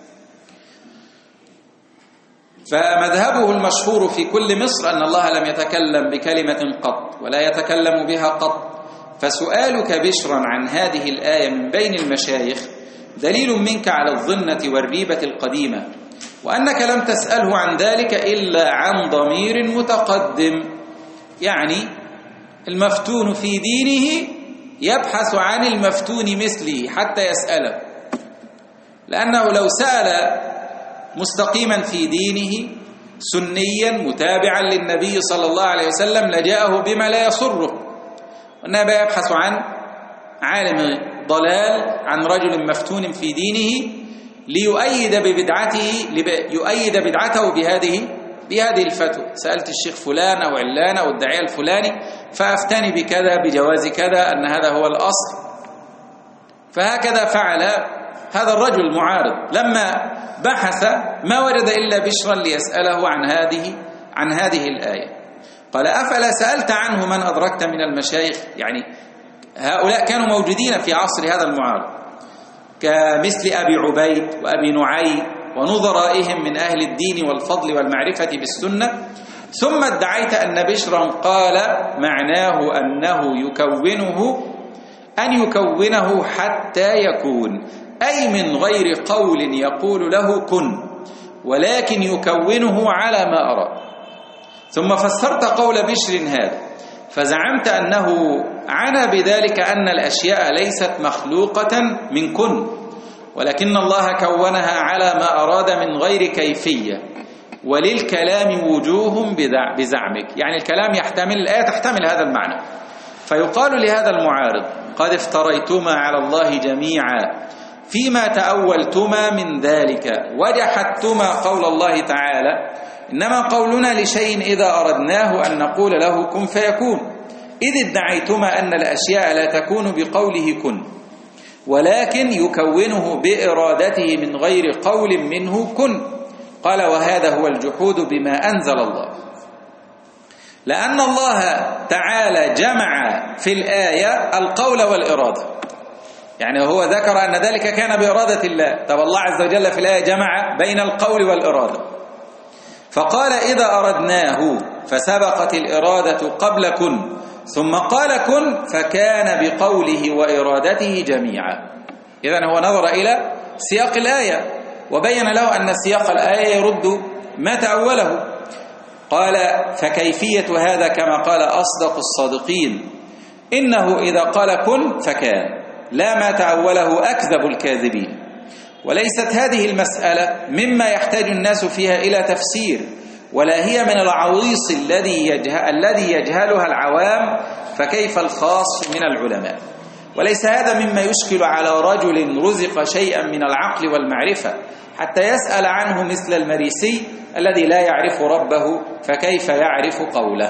فمذهبه المشهور في كل مصر أن الله لم يتكلم بكلمة قط ولا يتكلم بها قط. فسؤالك بشرا عن هذه الآية من بين المشايخ دليل منك على الظنة والريبة القديمة، وأنك لم تسأله عن ذلك إلا عن ضمير متقدم، يعني المفتون في دينه يبحث عن المفتون مثله حتى يسأله، لأنه لو سأل مستقيما في دينه سنيا متابعا للنبي صلى الله عليه وسلم لجاءه بما لا يسره، وإنما يبحث عن عالم ضلال عن رجل مفتون في دينه ليؤيد ببدعته يؤيد بدعته بهذه بهذه الفتوى. سألت الشيخ فلان أو علان أو الداعية الفلاني فأفتني بكذا بجواز كذا أن هذا هو الأصل. فهكذا فعل هذا الرجل المعارض لما بحث ما وجد إلا بشرا ليسأله عن هذه عن هذه الآية. قال أفلا سألت عنه من أدركت من المشايخ؟ يعني هؤلاء كانوا موجودين في عصر هذا المعارض كمثل أبي عبيد وأبي نعيم ونظرائهم من أهل الدين والفضل والمعرفة بالسنة، ثم ادعيت أن بشرا قال معناه أنه يكونه أن يكونه حتى يكون، أي من غير قول يقول له كن، ولكن يكونه على ما أرى. ثم فسرت قول بشر هذا فزعمت أنه عنى بذلك أن الأشياء ليست مخلوقة من كن، ولكن الله كونها على ما أراد من غير كيفية، وللكلام وجوه بزعمك. يعني الكلام يحتمل الآية تحتمل هذا المعنى. فيقال لهذا المعارض قد افتريتما على الله جميعا فيما تأولتما من ذلك وجحدتما قول الله تعالى إنما قولنا لشيء إذا أردناه أن نقول له كن فيكون، إذ ادعيتما أن الأشياء لا تكون بقوله كن، ولكن يكونه بإرادته من غير قول منه كن. قال وهذا هو الجحود بما أنزل الله، لأن الله تعالى جمع في الآية القول والإرادة. يعني هو ذكر أن ذلك كان بإرادة الله. طب الله عز وجل في الآية جمع بين القول والإرادة، فقال إذا أردناه فسبقت الإرادة قبل كن، ثم قال كن فكان بقوله وإرادته جميعا. إذن هو نظر إلى سياق الآية وبين له أن سياق الآية يرد ما تأوله. قال فكيفية هذا كما قال أصدق الصادقين إنه إذا قال كن فكان، لا ما تأوله أكذب الكاذبين. وليست هذه المسألة مما يحتاج الناس فيها إلى تفسير، ولا هي من العويص الذي يجهل الذي يجهلها العوام، فكيف الخاص من العلماء. وليس هذا مما يشكل على رجل رزق شيئا من العقل والمعرفة حتى يسأل عنه مثل المريسي الذي لا يعرف ربه فكيف يعرف قوله.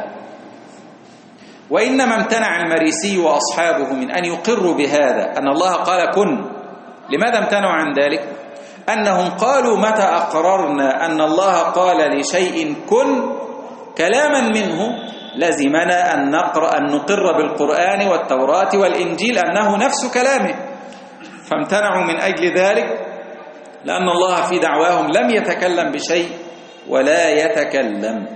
وإنما امتنع المريسي وأصحابه من أن يقروا بهذا أن الله قال كن. لماذا امتنعوا عن ذلك؟ أنهم قالوا متى أقررنا أن الله قال لشيء كن كلاما منه لزمنا أن نقرأ أن نقر بالقرآن والتوراة والإنجيل أنه نفس كلامه. فامتنعوا من أجل ذلك لأن الله في دعواهم لم يتكلم بشيء ولا يتكلم.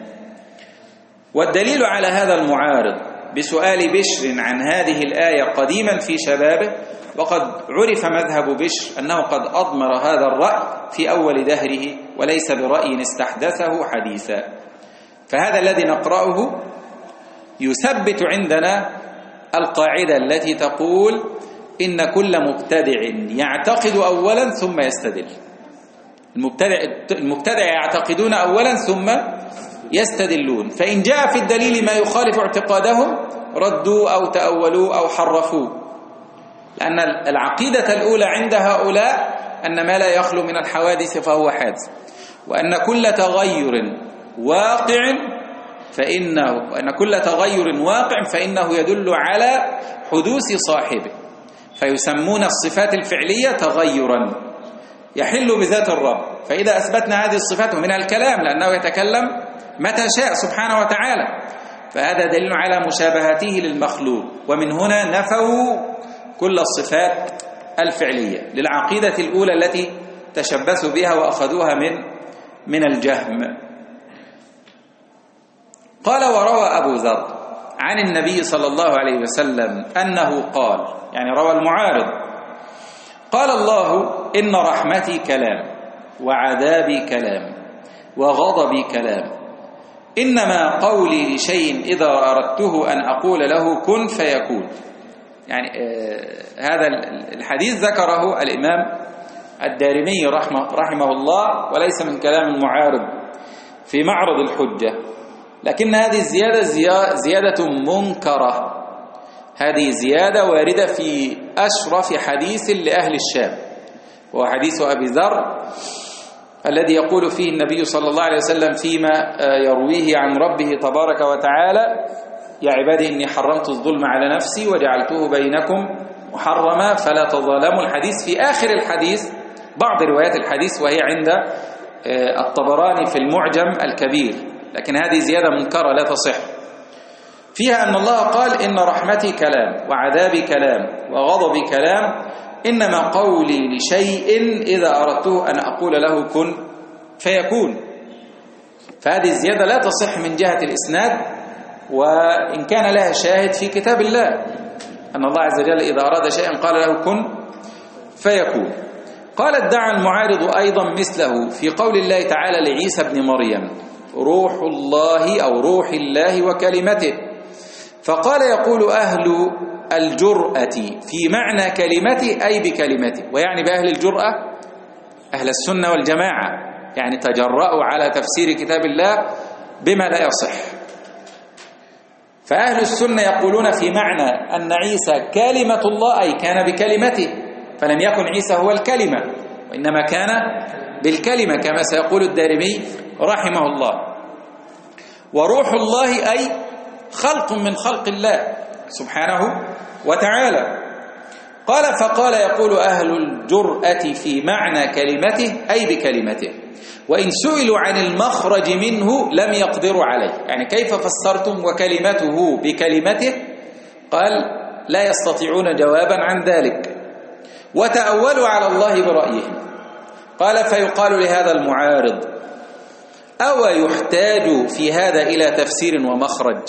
والدليل على هذا المعارض بسؤال بشر عن هذه الآية قديما في شبابه، وقد عرف مذهب بشر أنه قد أضمر هذا الرأي في أول دهره وليس برأي استحدثه حديثا. فهذا الذي نقرأه يثبت عندنا القاعدة التي تقول إن كل مبتدع يعتقد أولا ثم يستدل. المبتدع, المبتدع يعتقدون أولا ثم يستدلون، فإن جاء في الدليل ما يخالف اعتقادهم ردوا أو تأولوا أو حرفوا. لأن العقيدة الأولى عند هؤلاء أن ما لا يخلو من الحوادث فهو حادث، وأن كل تغير واقع فإنه وأن كل تغير واقع فإنه يدل على حدوث صاحبه، فيسمون الصفات الفعلية تغيرا يحل بذات الرب. فإذا أثبتنا هذه الصفات ومنها الكلام لأنه يتكلم متى شاء سبحانه وتعالى، فهذا دليل على مشابهته للمخلوق. ومن هنا نفوا كل الصفات الفعلية للعقيدة الأولى التي تشبثوا بها وأخذوها من من الجهم. قال وروى أبو ذر عن النبي صلى الله عليه وسلم أنه قال، يعني روى المعارض، قال الله إن رحمتي كلام وعذابي كلام وغضبي كلام، إنما قولي لشيء إذا أردته أن أقول له كن فيكون. يعني آه هذا الحديث ذكره الإمام الدارمي رحمه, رحمه الله، وليس من كلام المعارض في معرض الحجة، لكن هذه الزيادة زيادة منكرة. هذه زيادة واردة في أشرف حديث لأهل الشام، وهو حديث أبي ذر الذي يقول فيه النبي صلى الله عليه وسلم فيما يرويه عن ربه تبارك وتعالى: يا عبادي إني حرمت الظلم على نفسي وجعلته بينكم محرما فلا تظالموا. الحديث في آخر الحديث بعض روايات الحديث، وهي عند الطبراني في المعجم الكبير، لكن هذه زيادة منكرة لا تصح، فيها أن الله قال: إن رحمتي كلام وعذابي كلام وغضبي كلام، إنما قولي لشيء إذا أردته أن أقول له كن فيكون. فهذه الزيادة لا تصح من جهة الإسناد، وإن كان لها شاهد في كتاب الله أن الله عز وجل إذا أراد شيئا قال له كن فيكون. قال ادعى المعارض أيضا مثله في قول الله تعالى لعيسى ابن مريم: روح الله أو روح الله وكلمته. فقال يقول أهل الجرأة في معنى كلمته أي بكلمته، ويعني بأهل الجرأة أهل السنة والجماعة، يعني تجرأوا على تفسير كتاب الله بما لا يصح. فأهل السنة يقولون في معنى أن عيسى كلمة الله أي كان بكلمته، فلم يكن عيسى هو الكلمة وإنما كان بالكلمة كما سيقول الدارمي رحمه الله. وروح الله أي خلق من خلق الله سبحانه وتعالى. قال فقال يقول أهل الجرأة في معنى كلمته أي بكلمته، وإن سئلوا عن المخرج منه لم يقدروا عليه، يعني كيف فسرتم وكلمته بكلمته؟ قال لا يستطيعون جوابا عن ذلك، وتأولوا على الله برأيهم. قال فيقال لهذا المعارض: أو يحتاج في هذا إلى تفسير ومخرج؟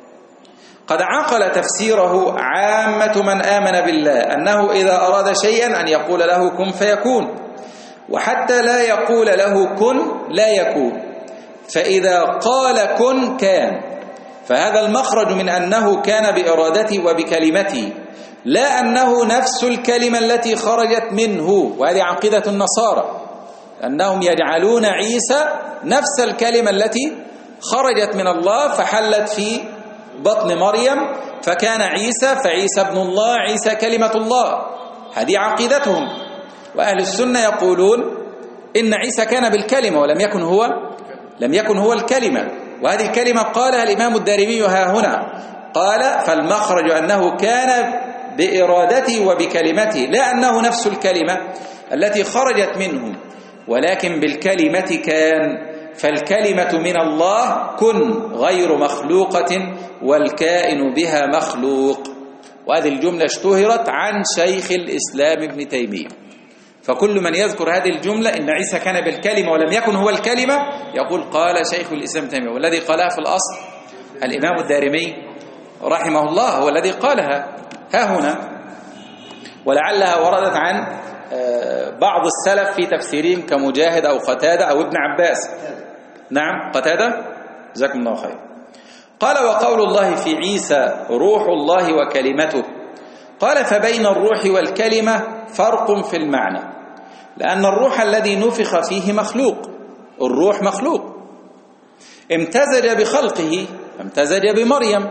قد عقل تفسيره عامة من آمن بالله أنه إذا أراد شيئا أن يقول له كن فيكون، وحتى لا يقول له كن لا يكون، فإذا قال كن كان. فهذا المخرج من أنه كان بإرادته وبكلمته، لا أنه نفس الكلمة التي خرجت منه. وهذه عقيدة النصارى، أنهم يجعلون عيسى نفس الكلمة التي خرجت من الله فحلت في بطن مريم فكان عيسى، فعيسى ابن الله، عيسى كلمة الله. هذه عقيدتهم. وأهل السنة يقولون إن عيسى كان بالكلمة ولم يكن هو لم يكن هو الكلمة. وهذه الكلمة قالها الإمام الدارمي ها هنا، قال فالمخرج أنه كان بإرادته وبكلمته، لا أنه نفس الكلمة التي خرجت منه، ولكن بالكلمة كان. فالكلمة من الله كن غير مخلوقة، والكائن بها مخلوق. وهذه الجملة اشتهرت عن شيخ الإسلام ابن تيمية. فكل من يذكر هذه الجملة إن عيسى كان بالكلمة ولم يكن هو الكلمة يقول قال شيخ الإسلام ابن تيمية، والذي قالها في الأصل الإمام الدارمي رحمه الله هو الذي قالها ها هنا. ولعلها وردت عن بعض السلف في تفسيرهم كمجاهد أو قتادة أو ابن عباس. نعم قتادة جزاكم الله خير. قال وقول الله في عيسى روح الله وكلمته. قال فبين الروح والكلمة فرق في المعنى، لأن الروح الذي نفخ فيه مخلوق، الروح مخلوق امتزج بخلقه، امتزج بمريم.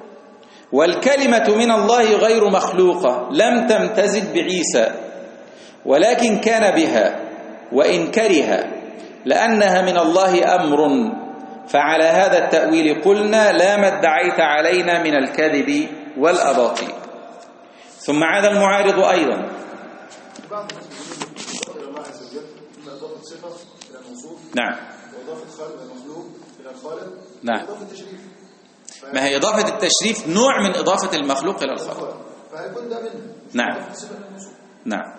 والكلمة من الله غير مخلوقة، لم تمتزج بعيسى ولكن كان بها وإن كره، لأنها من الله أمر. فعلى هذا التأويل قلنا لا ما ادعيت علينا من الكذب والأباطيل. ثم عاد المعارض أيضا نعم نعم ما هي إضافة التشريف نوع من إضافة المخلوق إلى الخالق. نعم نعم.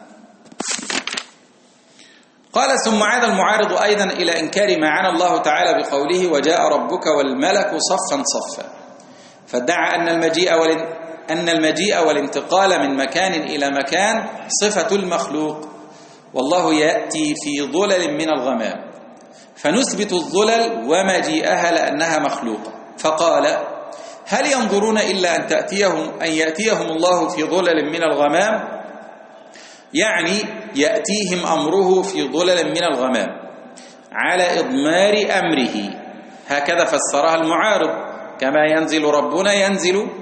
قال ثم عاد المعارض أيضا إلى إنكار ما عنى الله تعالى بقوله وجاء ربك والملك صفا صفا، فادعى أن المجيء أن المجيء والانتقال من مكان إلى مكان صفة المخلوق، والله يأتي في ظلل من الغمام، فنثبت الظلل ومجيئها لأنها مخلوقة. فقال هل ينظرون إلا أن تأتيهم أن يأتيهم الله في ظلل من الغمام، يعني يأتيهم أمره في ظلل من الغمام على إضمار أمره، هكذا فسرها المعارض كما ينزل ربنا ينزل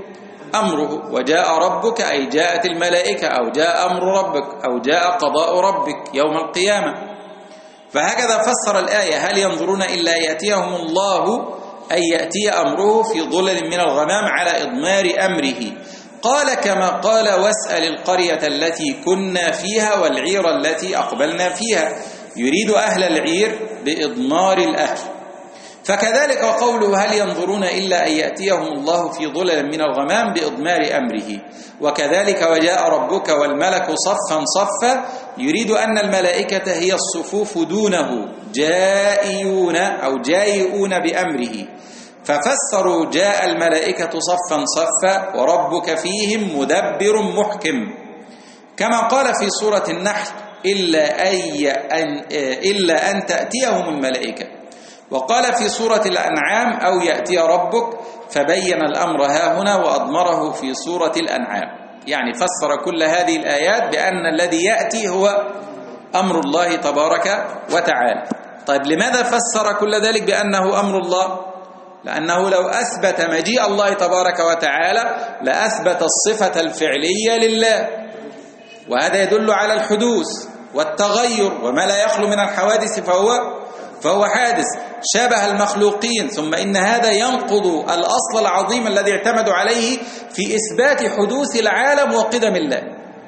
أمره، وجاء ربك أي جاءت الملائكة أو جاء أمر ربك أو جاء قضاء ربك يوم القيامة. فهكذا فسر الآية: هل ينظرون إلا يأتيهم الله أي يأتي أمره في ظلل من الغمام على إضمار أمره. قال كما قال: واسأل القرية التي كنا فيها والعير التي أقبلنا فيها، يريد أهل العير بإضمار الأهل. فكذلك قوله: هل ينظرون إلا أن يأتيهم الله في ظلل من الغمام بإضمار أمره. وكذلك: وجاء ربك والملك صفا صفا، يريد أن الملائكة هي الصفوف دونه، جائيون أو جائعون بأمره، ففسروا: جاء الملائكة صفا صفا وربك فيهم مدبر محكم، كما قال في سورة النحل: إلا أن, إلا أن تأتيهم الملائكة. وقال في سورة الأنعام: أو يأتي ربك، فبين الأمر هاهنا وأضمره في سورة الأنعام. يعني فسر كل هذه الآيات بأن الذي يأتي هو أمر الله تبارك وتعالى. طيب لماذا فسر كل ذلك بأنه أمر الله؟ لأنه لو أثبت مجيء الله تبارك وتعالى لأثبت الصفة الفعلية لله، وهذا يدل على الحدوث والتغير، وما لا يخلو من الحوادث فهو فهو حادث شابه المخلوقين. ثم إن هذا ينقض الأصل العظيم الذي اعتمدوا عليه في إثبات حدوث العالم وقدم الله،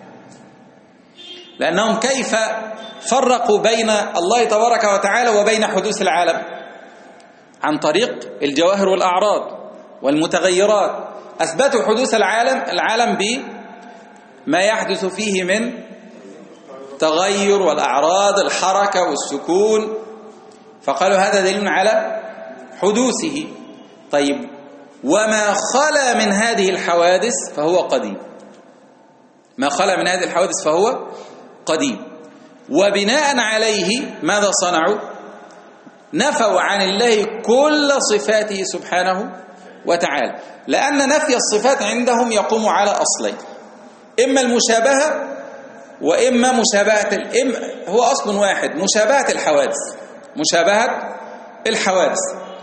لأنهم كيف فرقوا بين الله تبارك وتعالى وبين حدوث العالم؟ عن طريق الجواهر والأعراض والمتغيرات. أثبتوا حدوث العالم العالم بما يحدث فيه من تغير والأعراض، الحركة والسكون، فقالوا هذا دليل على حدوثه. طيب وما خلا من هذه الحوادث فهو قديم، ما خلا من هذه الحوادث فهو قديم. وبناء عليه ماذا صنعوا؟ نفوا عن الله كل صفاته سبحانه وتعالى، لأن نفي الصفات عندهم يقوم على أصلين: إما المشابهة وإما مشابهة الإم هو أصل واحد، مشابهة الحوادث مشابهة الحوادث.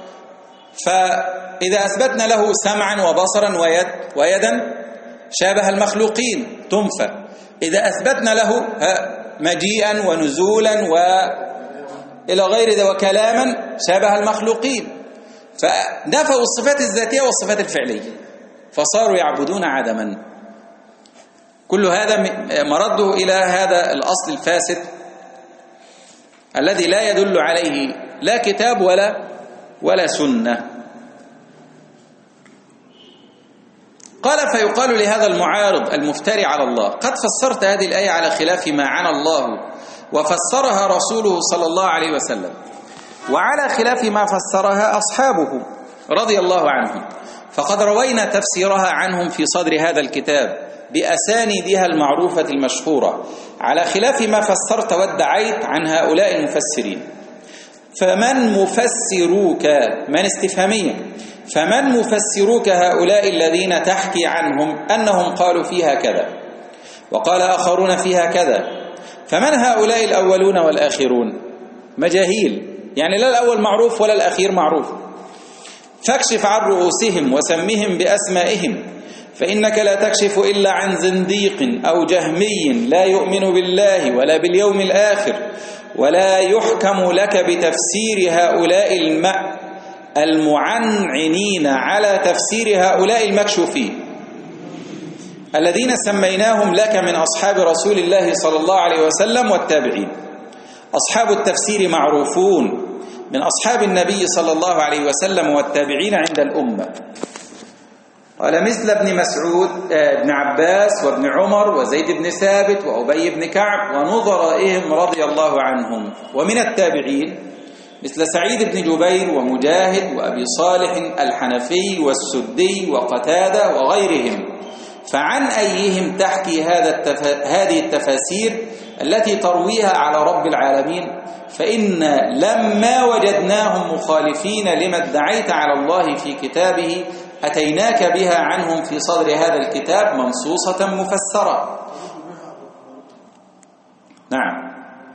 فإذا أثبتنا له سمعا وبصرا ويد ويدا شابه المخلوقين تنفى. إذا أثبتنا له مجيئا ونزولا وإلى غير ذلك وكلاما شابه المخلوقين. فنفوا الصفات الذاتية والصفات الفعلية، فصاروا يعبدون عدما. كل هذا مرده إلى هذا الأصل الفاسد الذي لا يدل عليه لا كتاب ولا ولا سنة. قال: فيقال لهذا المعارض المفتري على الله: قد فسرت هذه الآية على خلاف ما عنى الله وفسرها رسوله صلى الله عليه وسلم، وعلى خلاف ما فسرها أصحابه رضي الله عنهم، فقد روينا تفسيرها عنهم في صدر هذا الكتاب بأسانيدها المعروفة المشهورة، على خلاف ما فسرت وادعيت عن هؤلاء المفسرين. فمن مفسروك، من استفهامية، فمن مفسروك هؤلاء الذين تحكي عنهم أنهم قالوا فيها كذا وقال آخرون فيها كذا؟ فمن هؤلاء الأولون والآخرون؟ مجاهيل، يعني لا الأول معروف ولا الأخير معروف. فاكشف عن رؤوسهم وسمهم بأسمائهم، فإنك لا تكشف إلا عن زنديق أو جهمي لا يؤمن بالله ولا باليوم الآخر، ولا يحكم لك بتفسير هؤلاء المعنعنين على تفسير هؤلاء المكشوفين الذين سميناهم لك من أصحاب رسول الله صلى الله عليه وسلم والتابعين. أصحاب التفسير معروفون من أصحاب النبي صلى الله عليه وسلم والتابعين عند الأمة. قال: مثل ابن مسعود ابن عباس وابن عمر وزيد بن ثابت وأبي بن كعب ونظرائهم رضي الله عنهم. ومن التابعين مثل سعيد بن جبير ومجاهد وأبي صالح الحنفي والسدي وقتادة وغيرهم. فعن أيهم تحكي هذا التف... هذه التفاسير التي ترويها على رب العالمين؟ فإن لما وجدناهم مخالفين لما ادعيت على الله في كتابه أتيناك بها عنهم في صدر هذا الكتاب منصوصة مفسرة. نعم،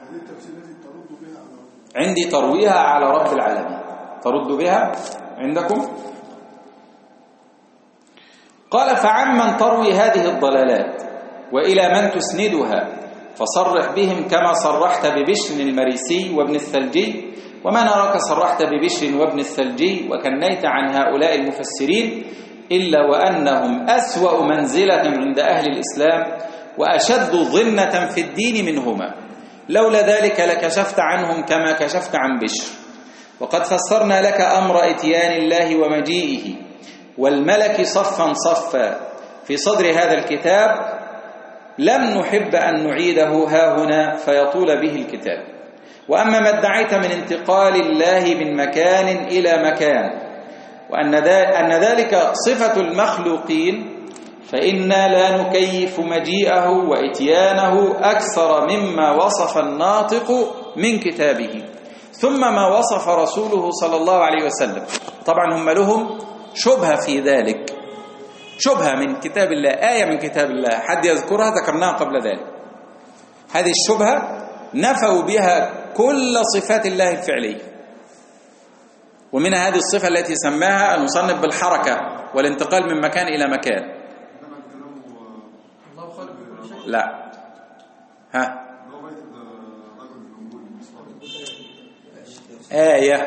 عندي ترويها على رب العالمين. ترد بها عندكم؟ قال فعمن تروي هذه الضلالات وإلى من تسندها فصرح بهم كما صرحت ببشر المريسي وابن الثلجي، وما نراك صرحت ببشر وابن الثلجي وكنيت عن هؤلاء المفسرين إلا وأنهم أسوأ منزلة عند أهل الإسلام وأشد ظنة في الدين منهما، لولا ذلك لكشفت عنهم كما كشفت عن بشر. وقد فسرنا لك أمر إتيان الله ومجيئه والملك صفا صفا في صدر هذا الكتاب، لم نحب أن نعيده هاهنا فيطول به الكتاب. وأما ما ادعيت من انتقال الله من مكان إلى مكان وأن ذلك صفة المخلوقين، فإنا لا نكيف مجيئه وإتيانه أكثر مما وصف الناطق من كتابه ثم ما وصف رسوله صلى الله عليه وسلم. طبعا هم لهم شبهة في ذلك، شبهة من كتاب الله، آية من كتاب الله حد يذكرها ذكرناها قبل ذلك. هذه الشبهة نفوا بها كل صفات الله الفعلية، ومن هذه الصفة التي سماها المصنف بالحركة والانتقال من مكان إلى مكان. لا ها آية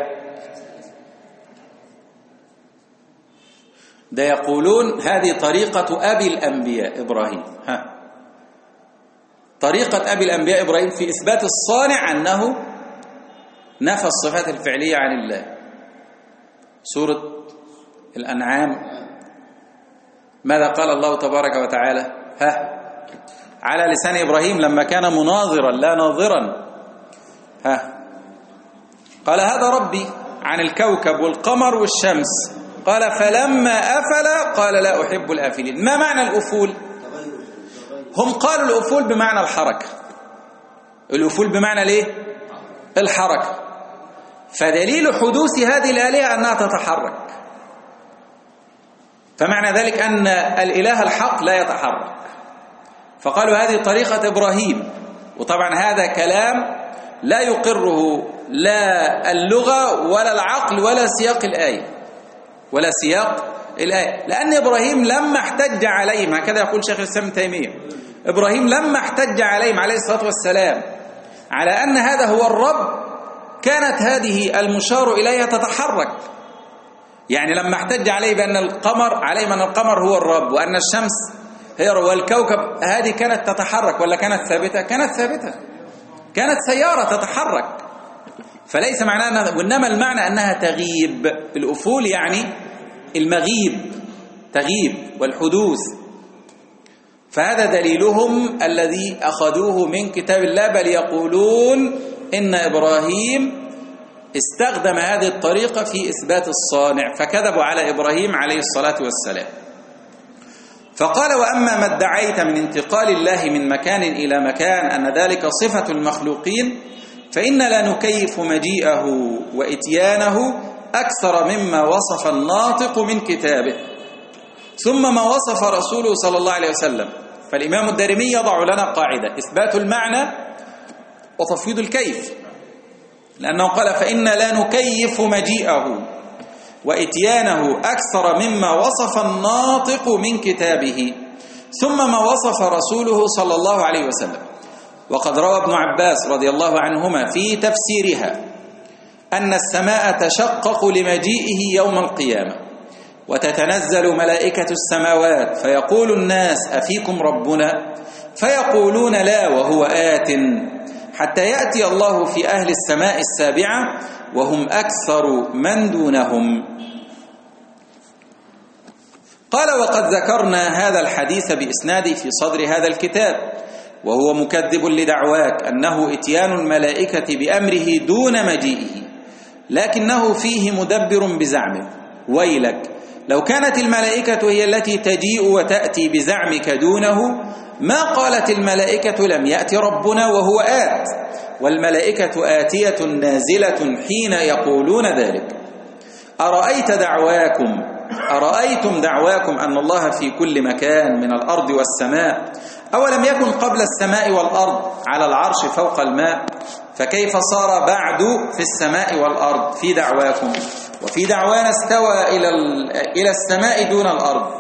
ده يقولون هذه طريقة أبي الأنبياء إبراهيم. ها طريقة أبي الأنبياء إبراهيم في إثبات الصانع أنه نفى الصفات الفعلية عن الله. سورة الأنعام ماذا قال الله تبارك وتعالى؟ ها على لسان إبراهيم لما كان مناظرا لا ناظرا، ها قال هذا ربي عن الكوكب والقمر والشمس، قال فلما أفل قال لا أحب الآفلين. ما معنى الأفول؟ هم قالوا الأفول بمعنى الحركة، الأفول بمعنى ليه؟ الحركة. فدليل حدوث هذه الآلهة أنها تتحرك، فمعنى ذلك أن الإله الحق لا يتحرك، فقالوا هذه طريقة إبراهيم. وطبعا هذا كلام لا يقره لا اللغة ولا العقل ولا سياق الآية ولا سياق الآية، لأن إبراهيم لما احتج عليهم، هكذا يقول شيخ الإسلام ابن تيمية، إبراهيم لما احتج عليهم عليه الصلاة والسلام على أن هذا هو الرب كانت هذه المشار إليها تتحرك. يعني لما احتج عليه بأن القمر عليه من القمر هو الرب وأن الشمس هي والكوكب، هذه كانت تتحرك ولا كانت ثابتة؟ كانت ثابتة، كانت سيارة تتحرك. فليس معناه أنها، وإنما المعنى أنها تغيب. الأفول يعني المغيب، تغيب والحدوث. فهذا دليلهم الذي أخذوه من كتاب الله، بل يقولون إن إبراهيم استخدم هذه الطريقة في إثبات الصانع، فكذبوا على إبراهيم عليه الصلاة والسلام. فقال وأما ما ادعيت من انتقال الله من مكان إلى مكان أن ذلك صفة المخلوقين، فإن لا نكيف مجيئه وإتيانه أكثر مما وصف الناطق من كتابه ثم ما وصف رسوله صلى الله عليه وسلم. فالإمام الدارمي يضع لنا قاعدة: إثبات المعنى وتفويض الكيف، لأنه قال فإن لا نكيف مجيئه وإتيانه أكثر مما وصف الناطق من كتابه ثم ما وصف رسوله صلى الله عليه وسلم. وقد روى ابن عباس رضي الله عنهما في تفسيرها أن السماء تشقق لمجيئه يوم القيامة وتتنزل ملائكة السماوات فيقول الناس أفيكم ربنا؟ فيقولون لا وهو آت، حتى يأتي الله في أهل السماء السابعة وهم أكثر من دونهم. قال وقد ذكرنا هذا الحديث بإسناده في صدر هذا الكتاب، وهو مكذب لدعواك أنه إتيان الملائكة بأمره دون مجيئه، لكنه فيه مدبر بزعمه. ويلك لو كانت الملائكة هي التي تجيء وتأتي بزعمك دونه ما قالت الملائكة لم يأتي ربنا وهو آت، والملائكة آتية نازلة حين يقولون ذلك. أرأيت دعواكم أرأيتم دعواكم أن الله في كل مكان من الأرض والسماء، أولم يكن قبل السماء والأرض على العرش فوق الماء؟ فكيف صار بعد في السماء والأرض في دعواكم؟ وفي دعوانا استوى إلى إلى السماء دون الأرض،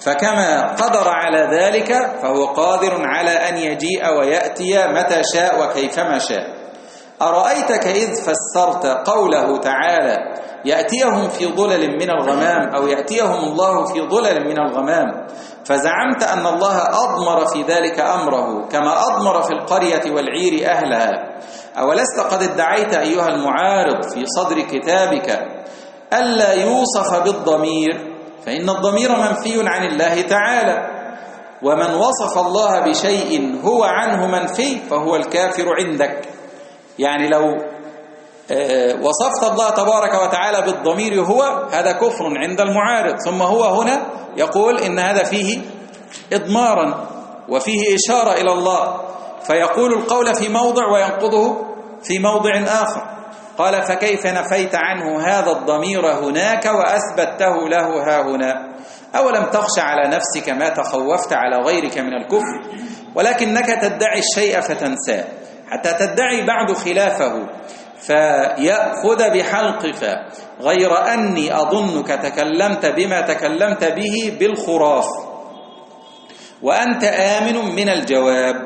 فكما قدر على ذلك فهو قادر على أن يجيء ويأتي متى شاء وكيفما شاء. أرأيتك إذ فسرت قوله تعالى يأتيهم في ظلل من الغمام أو يأتيهم الله في ظلل من الغمام، فزعمت أن الله أضمر في ذلك أمره كما أضمر في القرية والعير أهلها. أولست قد ادعيت أيها المعارض في صدر كتابك ألا يوصف بالضمير، فإن الضمير منفي عن الله تعالى، ومن وصف الله بشيء هو عنه منفي فهو الكافر عندك. يعني لو وصفت الله تبارك وتعالى بالضمير هو، هذا كفر عند المعارض. ثم هو هنا يقول إن هذا فيه إضمارا وفيه إشارة إلى الله، فيقول القول في موضع وينقضه في موضع آخر. قال فكيف نفيت عنه هذا الضمير هناك وأثبته له ها هنا؟ أولم تخش على نفسك ما تخوفت على غيرك من الكفر، ولكنك تدعي الشيء فتنساه حتى تدعي بعد خلافه فيأخذ بحلقك، غير أني أظنك تكلمت بما تكلمت به بالخراف وأنت آمن من الجواب.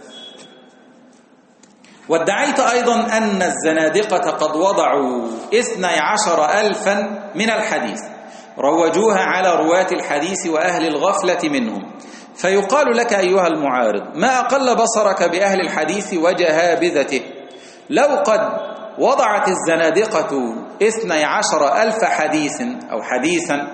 وادعيت أيضا أن الزنادقة قد وضعوا اثني عشر ألفا من الحديث روجوها على رواة الحديث وأهل الغفلة منهم. فيقال لك أيها المعارض ما أقل بصرك بأهل الحديث وجهابذته، لو قد وضعت الزنادقة اثني عشر ألف حديث أو حديثا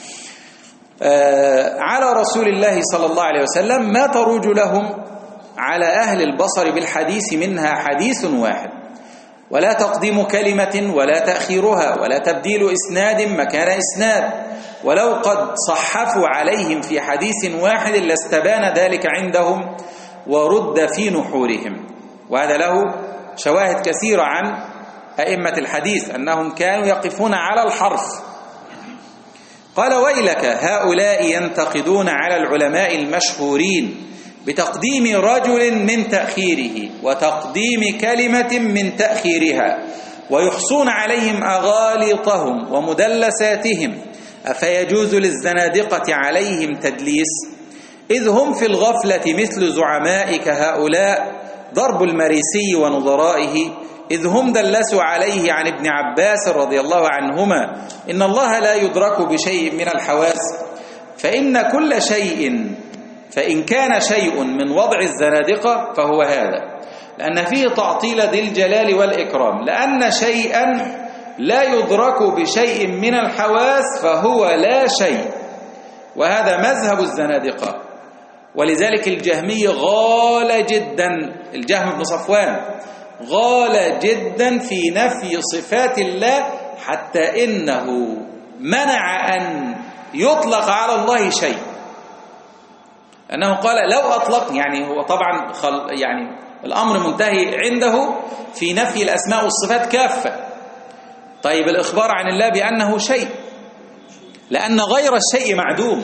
على رسول الله صلى الله عليه وسلم ما تروج لهم على أهل البصر بالحديث منها حديث واحد، ولا تقديم كلمة ولا تأخيرها ولا تبديل إسناد مكان إسناد، ولو قد صحفوا عليهم في حديث واحد لاستبان ذلك عندهم ورد في نحورهم. وهذا له شواهد كثيرة عن أئمة الحديث أنهم كانوا يقفون على الحرف. قال ويلك هؤلاء ينتقدون على العلماء المشهورين بتقديم رجل من تأخيره وتقديم كلمة من تأخيرها، ويحصون عليهم أغالطهم ومدلساتهم، أفيجوز للزنادقة عليهم تدليس؟ إذ هم في الغفلة مثل زعمائك هؤلاء ضرب المريسي ونظرائه، إذ هم دلسوا عليه عن ابن عباس رضي الله عنهما إن الله لا يدرك بشيء من الحواس، فإن كل شيء فإن كان شيء من وضع الزنادقة فهو هذا، لأن فيه تعطيل ذي الجلال والإكرام، لأن شيئا لا يدرك بشيء من الحواس فهو لا شيء، وهذا مذهب الزنادقة. ولذلك الجهمي غال جدا، الجهم بن صفوان غال جدا في نفي صفات الله، حتى إنه منع أن يطلق على الله شيء، أنه قال لو أطلق، يعني هو طبعا خل يعني الأمر منتهي عنده في نفي الأسماء والصفات كافة. طيب الإخبار عن الله بأنه شيء، لأن غير الشيء معدوم،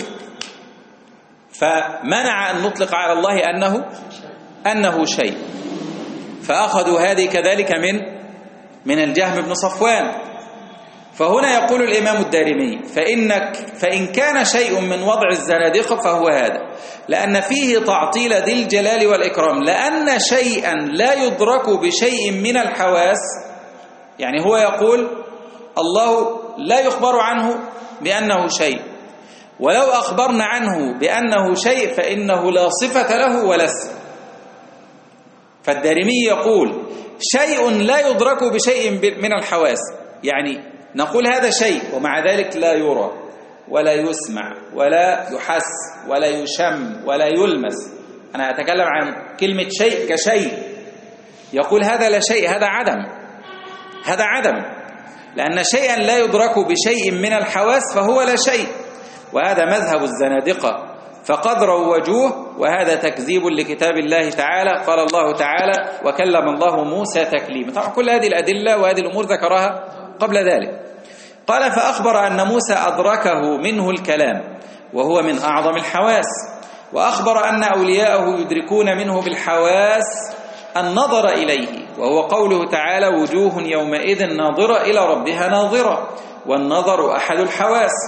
فمنع أن نطلق على الله أنه أنه شيء. فأخذوا هذه كذلك من من الجهم بن صفوان. فهنا يقول الإمام الدارمي فإنك فإن كان شيء من وضع الزنادقة فهو هذا، لأن فيه تعطيل ذي الجلال والإكرام، لأن شيئا لا يدرك بشيء من الحواس. يعني هو يقول الله لا يخبر عنه بأنه شيء، ولو أخبرنا عنه بأنه شيء فإنه لا صفة له ولا اسم. فالدارمي يقول شيء لا يدرك بشيء من الحواس، يعني نقول هذا شيء ومع ذلك لا يرى ولا يسمع ولا يحس ولا يشم ولا يلمس. أنا أتكلم عن كلمة شيء كشيء، يقول هذا لا شيء، هذا عدم، هذا عدم، لأن شيئا لا يدرك بشيء من الحواس فهو لا شيء. وهذا مذهب الزنادقة فقد روجوه، وهذا تكذيب لكتاب الله تعالى. قال الله تعالى وكلم الله موسى تكليما. طبعا كل هذه الأدلة وهذه الأمور ذكرها قبل ذلك. قال فأخبر أن موسى أدركه منه الكلام وهو من أعظم الحواس، وأخبر أن أولياءه يدركون منه بالحواس النظر إليه، وهو قوله تعالى وجوه يومئذ ناظرة إلى ربها ناظرة، والنظر أحد الحواس.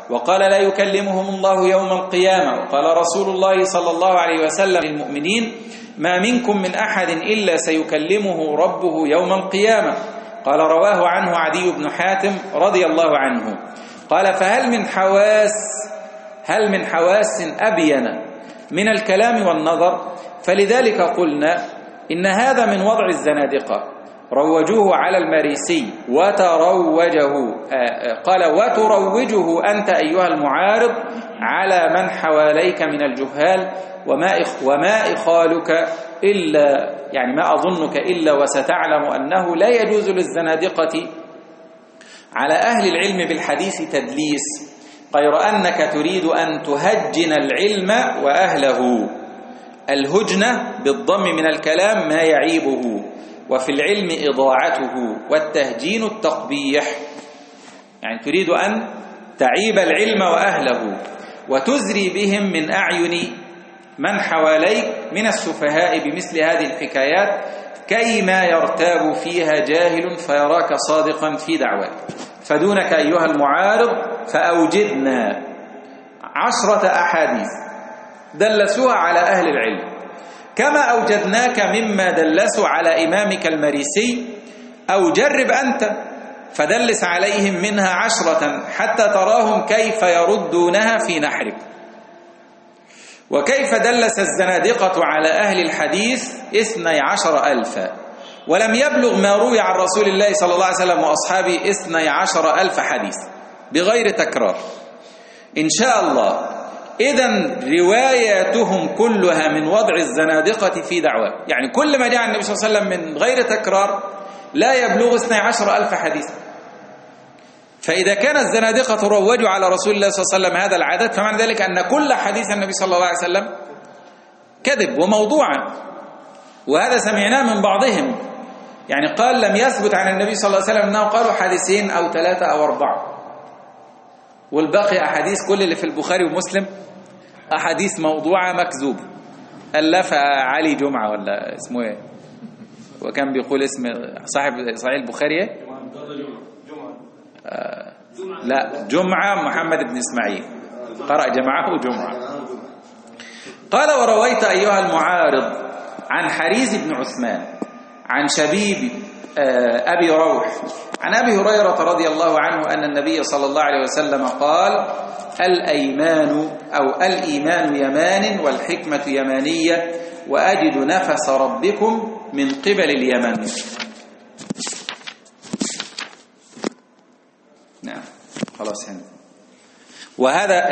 وقال لا يكلمهم الله يوم القيامة. وقال رسول الله صلى الله عليه وسلم للمؤمنين ما منكم من أحد إلا سيكلمه ربه يوم القيامة. قال رواه عنه عدي بن حاتم رضي الله عنه. قال فهل من حواس هل من حواس أبين من الكلام والنظر؟ فلذلك قلنا إن هذا من وضع الزنادقة، روجوه على المريسي وتروجه قال وتروجه أنت أيها المعارض على من حواليك من الجهال وما وما إخالك إلا يعني ما أظنك إلا وستعلم أنه لا يجوز للزنادقة على أهل العلم بالحديث تدليس، غير أنك تريد أن تهجن العلم وأهله. الهجنة بالضم من الكلام ما يعيبه، وفي العلم إضاعته، والتهجين التقبيح، يعني تريد أن تعيب العلم وأهله وتزري بهم من أعين من حواليك من السفهاء بمثل هذه الحكايات كيما يرتاب فيها جاهل فيراك صادقا في دعواك. فدونك أيها المعارض فأوجدنا عشرة أحاديث دلسوها على أهل العلم كما أوجدناك مما دلسوا على إمامك المريسي، أو جرب أنت فدلس عليهم منها عشرة حتى تراهم كيف يردونها في نحرك. وكيف دلس الزنادقة على أهل الحديث اثني عشر ألفا، ولم يبلغ ما روي عن رسول الله صلى الله عليه وسلم وأصحابه اثني عشر ألف حديث بغير تكرار إن شاء الله. إذن رواياتهم كلها من وضع الزنادقة في دعوة، يعني كل ما جاء النبي صلى الله عليه وسلم من غير تكرار لا يبلغ اثني عشر ألف حديث. فإذا كان الزنادقة روجوا على رسول الله صلى الله عليه وسلم هذا العدد، فمعنى ذلك أن كل حديث النبي صلى الله عليه وسلم كذب وموضوعا. وهذا سمعناه من بعضهم، يعني قال لم يثبت عن النبي صلى الله عليه وسلم أنه قالوا حديثين أو ثلاثة أو أربعة، والباقي أحاديث كل اللي في البخاري ومسلم أحاديث موضوعة مكذوبة ألفها علي جمعة ولا اسمه إيه، وكان بيقول اسم صاحب صحيح البخاري إيه؟ آه لا جمعة محمد بن إسماعيل قرأ جمعه جمعة. قال ورويت أيها المعارض عن حريز بن عثمان عن شبيب آه أبي روح عن أبي هريرة رضي الله عنه أن النبي صلى الله عليه وسلم قال الأيمان أو الإيمان يمان والحكمة يمانية وأجد نفس ربكم من قبل اليمن. نعم خلاص هنا. وهذا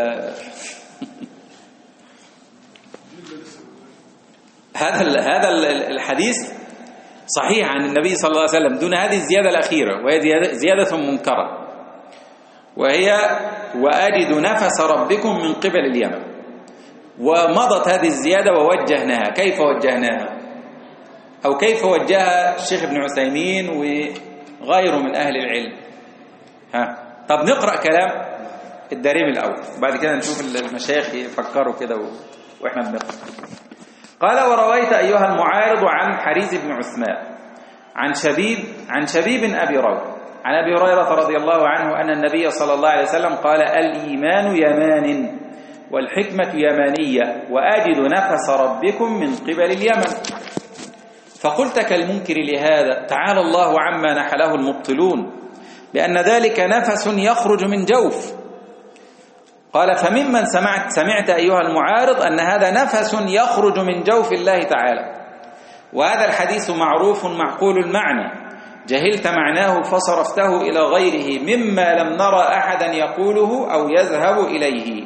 هذا هذا الحديث صحيح عن النبي صلى الله عليه وسلم دون هذه الزيادة الأخيرة، وهي زيادة منكرة، وهي وأجد نفس ربكم من قبل اليمن. ومضت هذه الزيادة ووجهناها. كيف وجهناها أو كيف وجهها الشيخ ابن عثيمين وغيره من أهل العلم؟ ها طب نقرأ كلام الدارمي الأول وبعد كده نشوف المشايخ يفكروا كده وإحنا بنقرأ. قال ورويت أيها المعارض عن حريز بن عثمان عن شبيب عن شبيب أبي روح عن أبي هريرة رضي الله عنه أن النبي صلى الله عليه وسلم قال الإيمان يمان والحكمة يمانية وأجد نفس ربكم من قبل اليمن. فقلت كالمنكر لهذا تعالى الله عما نحله المبطلون بأن ذلك نفس يخرج من جوف. قال فممن سمعت سمعت أيها المعارض أن هذا نفس يخرج من جوف الله تعالى، وهذا الحديث معروف معقول المعنى، جهلت معناه فصرفته إلى غيره مما لم نرى أحدا يقوله أو يذهب إليه،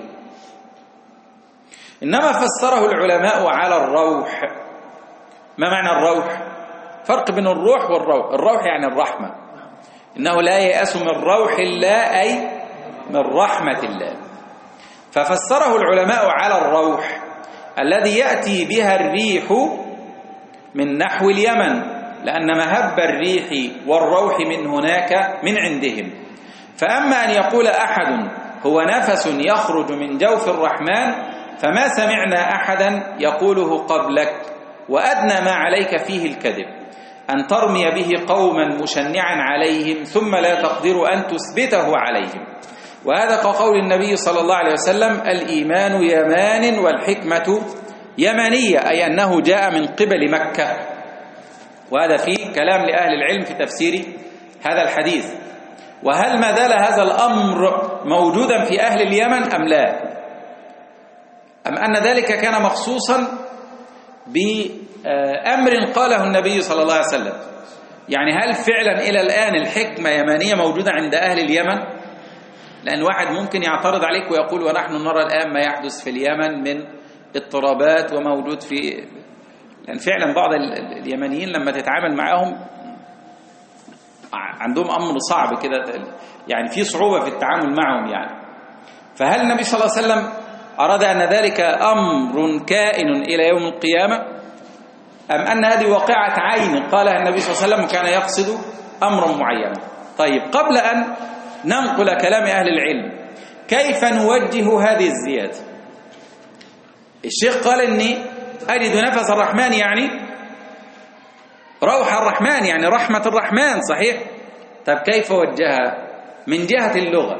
إنما فسره العلماء على الروح. ما معنى الروح؟ فرق بين الروح والروح. الروح يعني الرحمة، إنه لا يأس من روح الله أي من رحمة الله. ففسره العلماء على الروح الذي يأتي بها الريح من نحو اليمن، لأن مهب الريح والروح من هناك من عندهم. فأما أن يقول أحد هو نفس يخرج من جوف الرحمن فما سمعنا أحدا يقوله قبلك، وأدنى ما عليك فيه الكذب أن ترمي به قوما مشنعا عليهم ثم لا تقدر أن تثبته عليهم. وهذا كقول النبي صلى الله عليه وسلم: الإيمان يمان والحكمة يمانية، أي أنه جاء من قبل مكة. وهذا فيه كلام لأهل العلم في تفسير هذا الحديث. وهل ما زال هذا الأمر موجودا في أهل اليمن أم لا؟ أم أن ذلك كان مخصوصا بأمر قاله النبي صلى الله عليه وسلم؟ يعني هل فعلا إلى الآن الحكمة يمانية موجودة عند أهل اليمن؟ لأن واحد ممكن يعترض عليك ويقول: ونحن نرى الآن ما يحدث في اليمن من اضطرابات وموجود في، لأن يعني فعلا بعض اليمنيين لما تتعامل معهم عندهم أمر صعب كده، يعني في صعوبة في التعامل معهم يعني. فهل النبي صلى الله عليه وسلم أراد أن ذلك أمر كائن إلى يوم القيامة، أم أن هذه واقعة عين قالها النبي صلى الله عليه وسلم كان يقصد أمرا معينا؟ طيب، قبل أن ننقل كلام أهل العلم، كيف نوجه هذه الزيادة؟ الشيخ قال إني أجد نفس الرحمن يعني روح الرحمن، يعني رحمة الرحمن، صحيح؟ طب كيف وجهها من جهة اللغة؟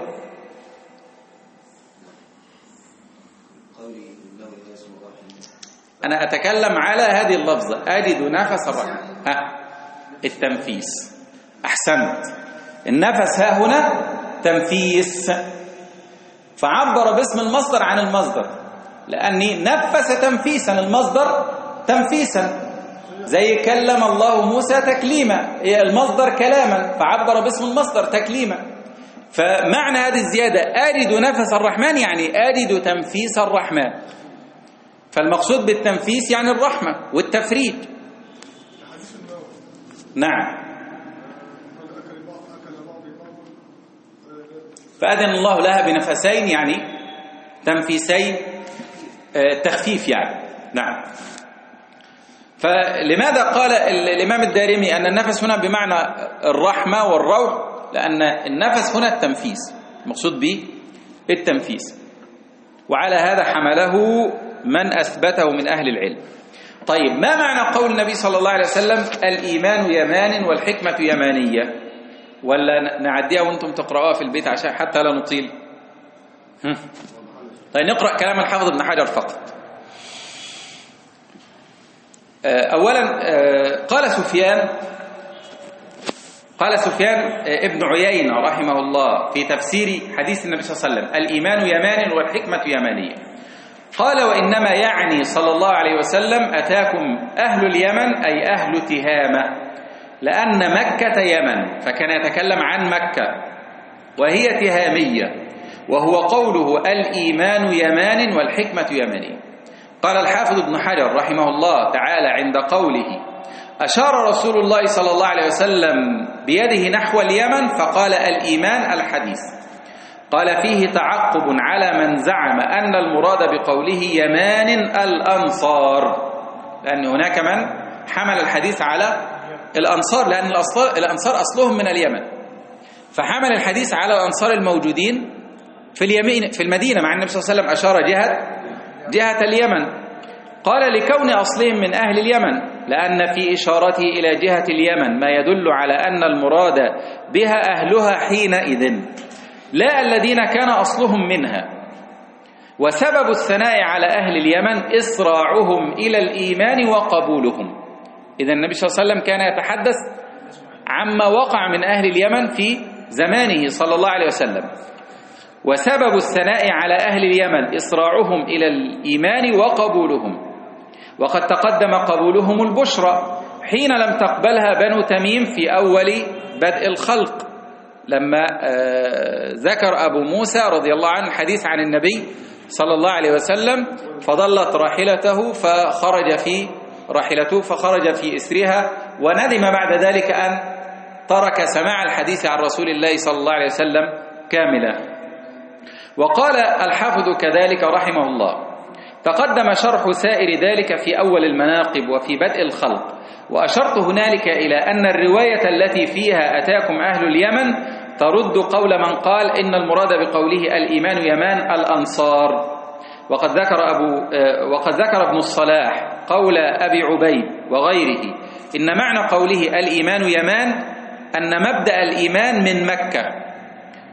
أنا أتكلم على هذه اللفظة: أجد نفس الرحمن. ها، التنفيس. أحسنت، النفس ها هنا تنفيس، فعبر باسم المصدر عن المصدر، لأني نفس تنفيسا، المصدر تنفيسا، زي كلم الله موسى تكليما، المصدر كلاما، فعبر باسم المصدر تكليما. فمعنى هذه الزيادة أجد نفس الرحمن يعني أجد تنفيس الرحمن، فالمقصود بالتنفيس يعني الرحمة والتفريج. نعم. فأذن الله لها بنفسين يعني تنفيسين، تخفيف يعني. نعم. فلماذا قال الإمام الدارمي أن النفس هنا بمعنى الرحمة والروح؟ لأن النفس هنا التنفيس، المقصود به التنفيس، وعلى هذا حمله من أثبته من أهل العلم. طيب، ما معنى قول النبي صلى الله عليه وسلم: الإيمان يمان والحكمة يمانية؟ ولا نعديها وانتم تقرأوها في البيت عشان حتى لا نطيل؟ طيب، نقرأ كلام الحافظ ابن حجر فقط. أولا قال سفيان قال سفيان ابن عيينة رحمه الله في تفسير حديث النبي صلى الله عليه وسلم: الإيمان يمان والحكمة يمانية، قال: وإنما يعني صلى الله عليه وسلم أتاكم أهل اليمن أي أهل تهامة، لأن مكة يمن، فكان يتكلم عن مكة وهي تهامية، وهو قوله الإيمان يمان والحكمة يمانية. قال الحافظ ابن حجر رحمه الله تعالى عند قوله: أشار رسول الله صلى الله عليه وسلم بيده نحو اليمن فقال الإيمان الحديث. قال: فيه تعقب على من زعم أن المراد بقوله يمان الأنصار، لأن هناك من حمل الحديث على الأنصار، لأن الأنصار أصلهم من اليمن، فحمل الحديث على الأنصار الموجودين في اليمين في المدينة، مع النبي صلى الله عليه وسلم أشار جهة جهة اليمن. قال: لكون أصلهم من أهل اليمن، لأن في إشارته إلى جهة اليمن ما يدل على أن المراد بها أهلها حينئذ، لا الذين كان أصلهم منها. وسبب الثناء على أهل اليمن إسراعهم إلى الإيمان وقبولهم. إذا النبي صلى الله عليه وسلم كان يتحدث عما وقع من أهل اليمن في زمانه صلى الله عليه وسلم. وسبب الثناء على أهل اليمن إسراعهم إلى الإيمان وقبولهم، وقد تقدم قبولهم البشرى حين لم تقبلها بنو تميم في أول بدء الخلق، لما ذكر أبو موسى رضي الله عنه الحديث عن النبي صلى الله عليه وسلم، فضلت راحلته فخرج في راحلته فخرج في إسرها، وندم بعد ذلك أن ترك سماع الحديث عن رسول الله صلى الله عليه وسلم كاملا. وقال الحافظ كذلك رحمه الله: تقدم شرح سائر ذلك في أول المناقب وفي بدء الخلق، وأشرت هنالك إلى أن الرواية التي فيها أتاكم أهل اليمن ترد قول من قال إن المراد بقوله الإيمان يمان الأنصار. وقد ذكر أبو وقد ذكر ابن الصلاح قول أبي عبيد وغيره إن معنى قوله الإيمان يمان أن مبدأ الإيمان من مكة،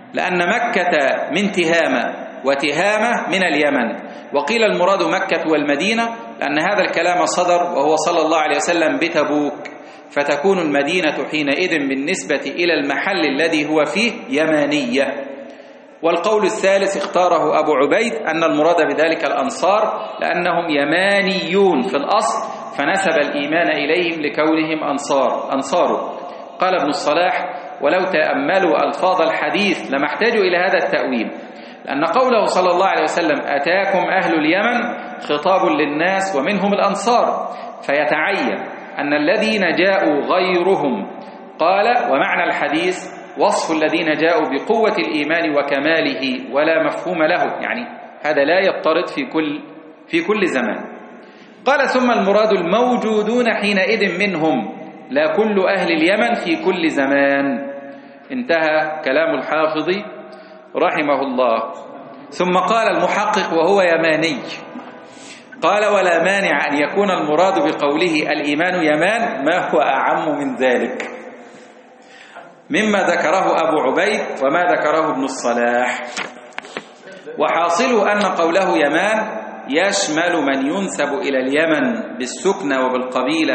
لأن مكة من تهامة وتهامة من اليمن، وقيل المراد مكة والمدينة لأن هذا الكلام صدر وهو صلى الله عليه وسلم بتبوك، فتكون المدينة حينئذ بالنسبة إلى المحل الذي هو فيه يمانية. والقول الثالث اختاره أبو عبيد أن المراد بذلك الأنصار لأنهم يمانيون في الأصل، فنسب الإيمان إليهم لكونهم أنصار أنصاره. قال ابن الصلاح: ولو تأملوا ألفاظ الحديث لما احتاجوا إلى هذا التأويل، لأن قوله صلى الله عليه وسلم أتاكم أهل اليمن خطاب للناس ومنهم الأنصار، فيتعين أن الذين جاءوا غيرهم. قال: ومعنى الحديث وصف الذين جاءوا بقوة الإيمان وكماله ولا مفهوم له، يعني هذا لا يضطرد في كل في كل زمان. قال: ثم المراد الموجودون حينئذ منهم، لا كل أهل اليمن في كل زمان. انتهى كلام الحافظ رحمه الله. ثم قال المحقق وهو يماني، قال: ولا مانع أن يكون المراد بقوله الإيمان يمان ما هو أعم من ذلك مما ذكره أبو عبيد وما ذكره ابن الصلاح. وحاصله أن قوله يمان يشمل من ينسب إلى اليمن بالسكنة وبالقبيلة،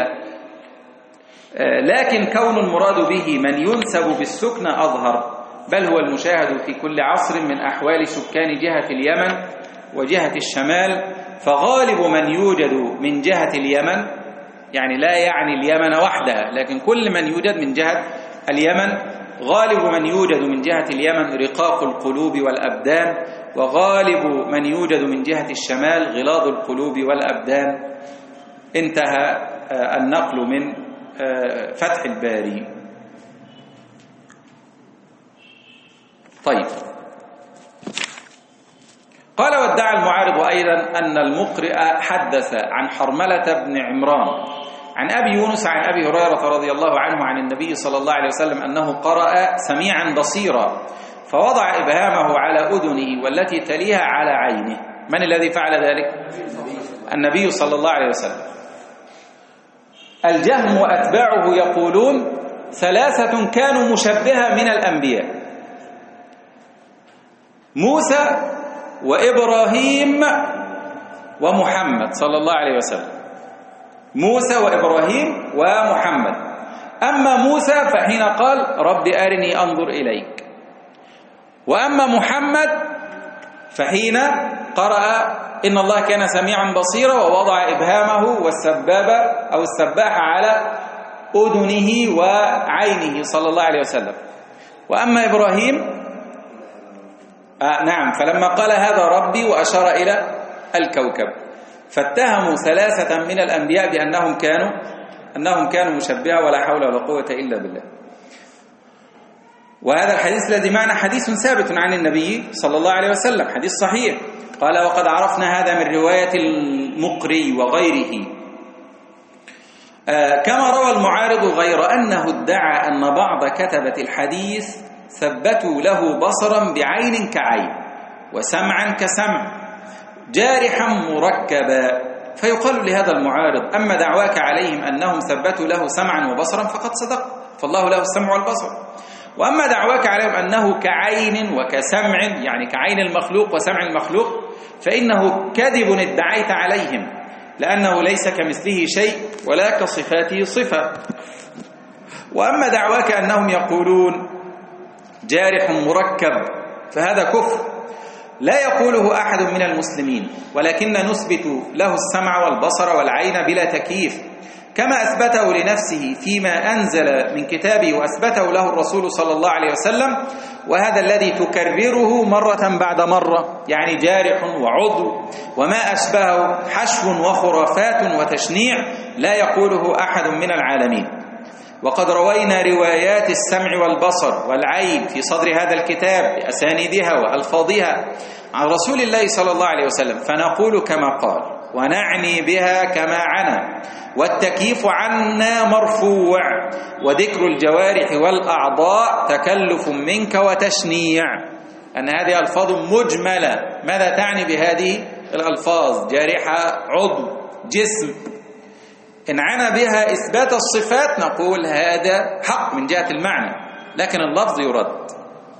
لكن كون المراد به من ينسب بالسكنة أظهر، بل هو المشاهد في كل عصر من أحوال سكان جهة اليمن وجهة الشمال. فغالب من يوجد من جهة اليمن، يعني لا يعني اليمن وحدها، لكن كل من يوجد من جهة اليمن، غالب من يوجد من جهة اليمن رقاق القلوب والأبدان، وغالب من يوجد من جهة الشمال غلاظ القلوب والأبدان. انتهى النقل من فتح الباري. طيب، قال: وادعى المعارض أيضا أن المقرئ حدث عن حرملة بن عمران عن أبي يونس عن أبي هريرة رضي الله عنه عن النبي صلى الله عليه وسلم أنه قرأ سميعا بصيرا، فوضع إبهامه على أذنه والتي تليها على عينه. من الذي فعل ذلك؟ النبي صلى الله عليه وسلم. الجهم وأتباعه يقولون ثلاثة كانوا مشبهة من الأنبياء: موسى وإبراهيم ومحمد صلى الله عليه وسلم. موسى وإبراهيم ومحمد. أما موسى فحين قال رب أرني أنظر إليك، وأما محمد فحين قرأ إن الله كان سميعا بصيرا ووضع إبهامه والسبابة أو السباحة على أذنه وعينه صلى الله عليه وسلم. وأما إبراهيم آه نعم، فلما قال هذا ربي وأشار إلى الكوكب، فاتهموا ثلاثة من الأنبياء بأنهم كانوا أنهم كانوا مشبهة ولا حول ولا قوة إلا بالله. وهذا الحديث الذي معنا حديث ثابت عن النبي صلى الله عليه وسلم، حديث صحيح. قال: وقد عرفنا هذا من رواية المقري وغيره. آه كما روى المعارض، غير أنه ادعى أن بعض كتبة الحديث ثبتوا له بصرا بعين كعين وسمعا كسمع جارحا مركبا، فيقال لهذا المعارض: أما دعواك عليهم أنهم ثبتوا له سمعا وبصرا فقد صدق، فالله له السمع والبصر. وأما دعواك عليهم أنه كعين وكسمع، يعني كعين المخلوق وسمع المخلوق، فإنه كذب ادعيت عليهم، لأنه ليس كمثله شيء ولا كصفاته صفة. وأما دعواك أنهم يقولون جارح مركب فهذا كفر لا يقوله أحد من المسلمين، ولكن نثبت له السمع والبصر والعين بلا تكييف، كما أثبته لنفسه فيما أنزل من كتابه وأثبته له الرسول صلى الله عليه وسلم، وهذا الذي تكرره مرة بعد مرة، يعني جارح وعضو وما أشبهه حشو وخرافات وتشنيع لا يقوله أحد من العالمين. وقد روينا روايات السمع والبصر والعين في صدر هذا الكتاب بأسانيدها وألفاظها عن رسول الله صلى الله عليه وسلم، فنقول كما قال ونعني بها كما عنا، والتكييف عنا مرفوع، وذكر الجوارح والأعضاء تكلف منك وتشنيع. أن هذه ألفاظ مجملة. ماذا تعني بهذه الألفاظ؟ جارحة، عضو، جسم. إن عنا بها إثبات الصفات نقول هذا حق من جهة المعنى، لكن اللفظ يرد.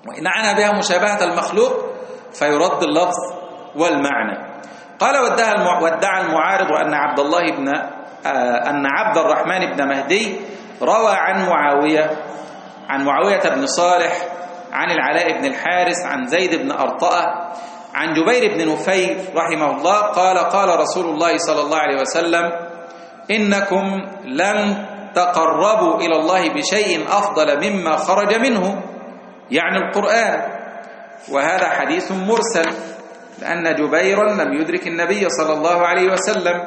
وإن عنى بها مشابهة المخلوق فيرد اللفظ والمعنى. قال وادعى المعارض أن عبد الله بن أن عبد الرحمن بن مهدي روى عن معاوية عن معاوية بن صالح عن العلاء بن الحارث عن زيد بن أرطأة عن جبير بن نفيل رحمه الله قال قال رسول الله صلى الله عليه وسلم إنكم لن تقربوا إلى الله بشيء أفضل مما خرج منه، يعني القرآن. وهذا حديث مرسل لأن جبيرا لم يدرك النبي صلى الله عليه وسلم.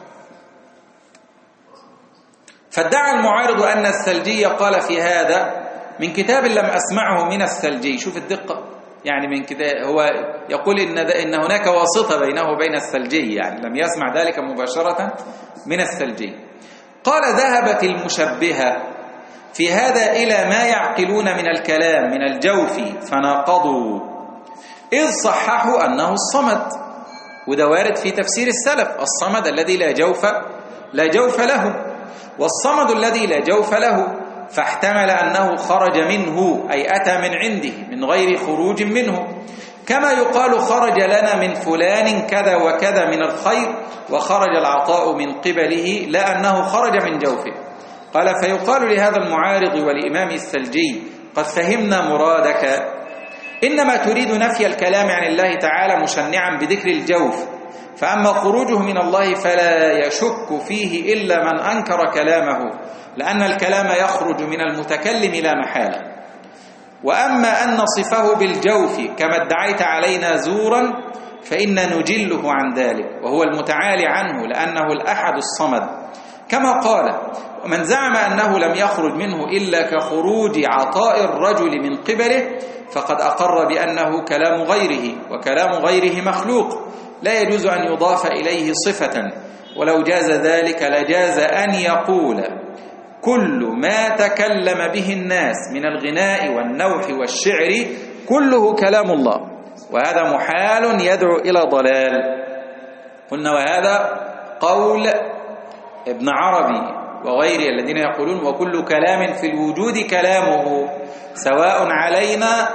فادعى المعارض أن الثلجي قال في هذا من كتاب لم أسمعه من الثلجي. شوف الدقة، يعني من كتاب هو يقول إن, إن هناك واسطة بينه وبين الثلجي، يعني لم يسمع ذلك مباشرة من الثلجي. قال ذهبت المشبهة في هذا إلى ما يعقلون من الكلام من الجوف فناقضوا، إذ صححوا أنه الصمد، وده وارد في تفسير السلف، الصمد الذي لا جوف لا جوف له، والصمد الذي لا جوف له، فاحتمل أنه خرج منه أي أتى من عنده من غير خروج منه، كما يقال خرج لنا من فلان كذا وكذا من الخير وخرج العطاء من قبله لا أنه خرج من جوفه. قال فيقال لهذا المعارض والإمام الثلجي قد فهمنا مرادك، إنما تريد نفي الكلام عن الله تعالى مشنعا بذكر الجوف، فأما خروجه من الله فلا يشك فيه إلا من أنكر كلامه، لأن الكلام يخرج من المتكلم لا محالة. وأما أن نصفه بالجوف كما ادعيت علينا زورا فإن نجله عن ذلك، وهو المتعالي عنه لأنه الأحد الصمد، كما قال ومن زعم أنه لم يخرج منه إلا كخروج عطاء الرجل من قبله فقد أقر بأنه كلام غيره، وكلام غيره مخلوق لا يجوز أن يضاف إليه صفة، ولو جاز ذلك لجاز أن يقول كل ما تكلم به الناس من الغناء والنوح والشعر كله كلام الله، وهذا محال يدعو إلى ضلال. قلنا وهذا قول ابن عربي وغيره الذين يقولون وكل كلام في الوجود كلامه سواء علينا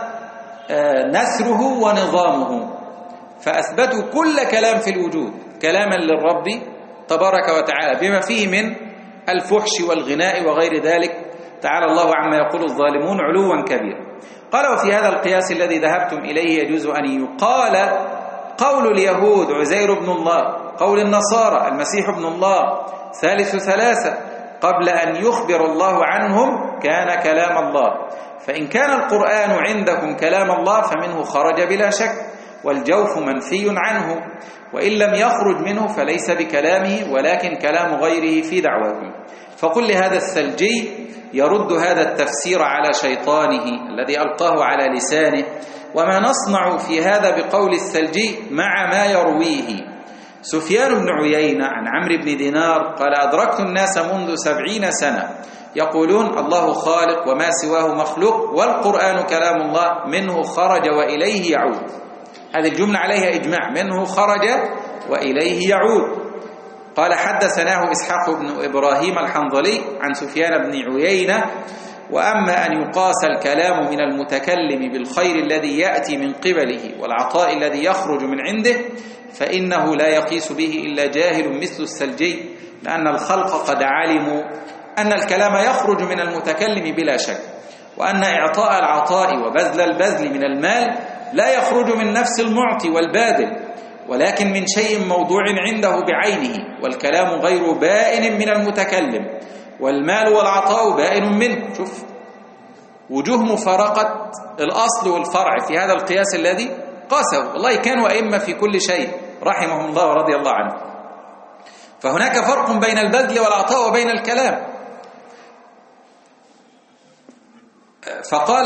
نثره ونظامه، فأثبتوا كل كلام في الوجود كلاما للرب تبارك وتعالى بما فيه من الفحش والغناء وغير ذلك، تعالى الله عما يقول الظالمون علوا كبيرا. قال وفي هذا القياس الذي ذهبتم إليه يجوز أن يقال قول اليهود عزير بن الله، قول النصارى المسيح ابن الله ثالث ثلاثة، قبل أن يخبر الله عنهم كان كلام الله. فإن كان القرآن عندكم كلام الله فمنه خرج بلا شك، والجوف منفي عنه، وإن لم يخرج منه فليس بكلامه ولكن كلام غيره في دعواكم. فقل لهذا الثلجي يرد هذا التفسير على شيطانه الذي ألقاه على لسانه، وما نصنع في هذا بقول الثلجي مع ما يرويه. سفيان بن عيينة عن عمرو بن دينار قال أدركت الناس منذ سبعين سنة يقولون الله خالق وما سواه مخلوق والقرآن كلام الله منه خرج وإليه يعود. هذه الجملة عليها إجماع، منه خرج وإليه يعود. قال حدثناه إسحاق بن إبراهيم الحنظلي عن سفيان بن عيينة وأما أن يقاس الكلام من المتكلم بالخير الذي يأتي من قبله والعطاء الذي يخرج من عنده فإنه لا يقيس به إلا جاهل مثل الثلجي، لأن الخلق قد علموا أن الكلام يخرج من المتكلم بلا شك، وأن إعطاء العطاء وبذل البذل من المال لا يخرج من نفس المعطي والباذل، ولكن من شيء موضوع عنده بعينه، والكلام غير بائن من المتكلم، والمال والعطاء بائن منه. شوف وجوه مفارقة الأصل والفرع في هذا القياس الذي قاسه، والله كانوا أئمة في كل شيء رحمهم الله ورضي الله عنه. فهناك فرق بين البذل والعطاء وبين الكلام. فقال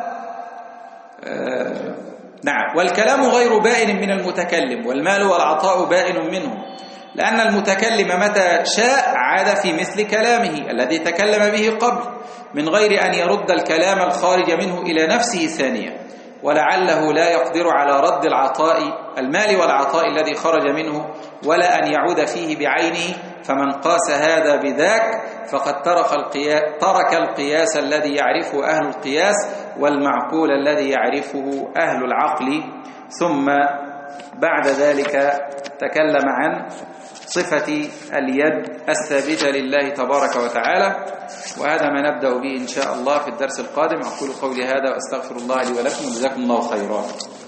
آه نعم والكلام غير بائن من المتكلم، والمال والعطاء بائن منه، لأن المتكلم متى شاء عاد في مثل كلامه الذي تكلم به قبل من غير أن يرد الكلام الخارج منه إلى نفسه ثانيا، ولعله لا يقدر على رد العطاء المال والعطاء الذي خرج منه ولا أن يعود فيه بعينه، فمن قاس هذا بذاك فقد ترك القياس, ترك القياس الذي يعرفه أهل القياس والمعقول الذي يعرفه أهل العقل. ثم بعد ذلك تكلم عن صفة اليد الثابتة لله تبارك وتعالى، وهذا ما نبدأ به إن شاء الله في الدرس القادم. أقول قولي هذا وأستغفر الله لي ولكم، وجزاكم الله خيرا.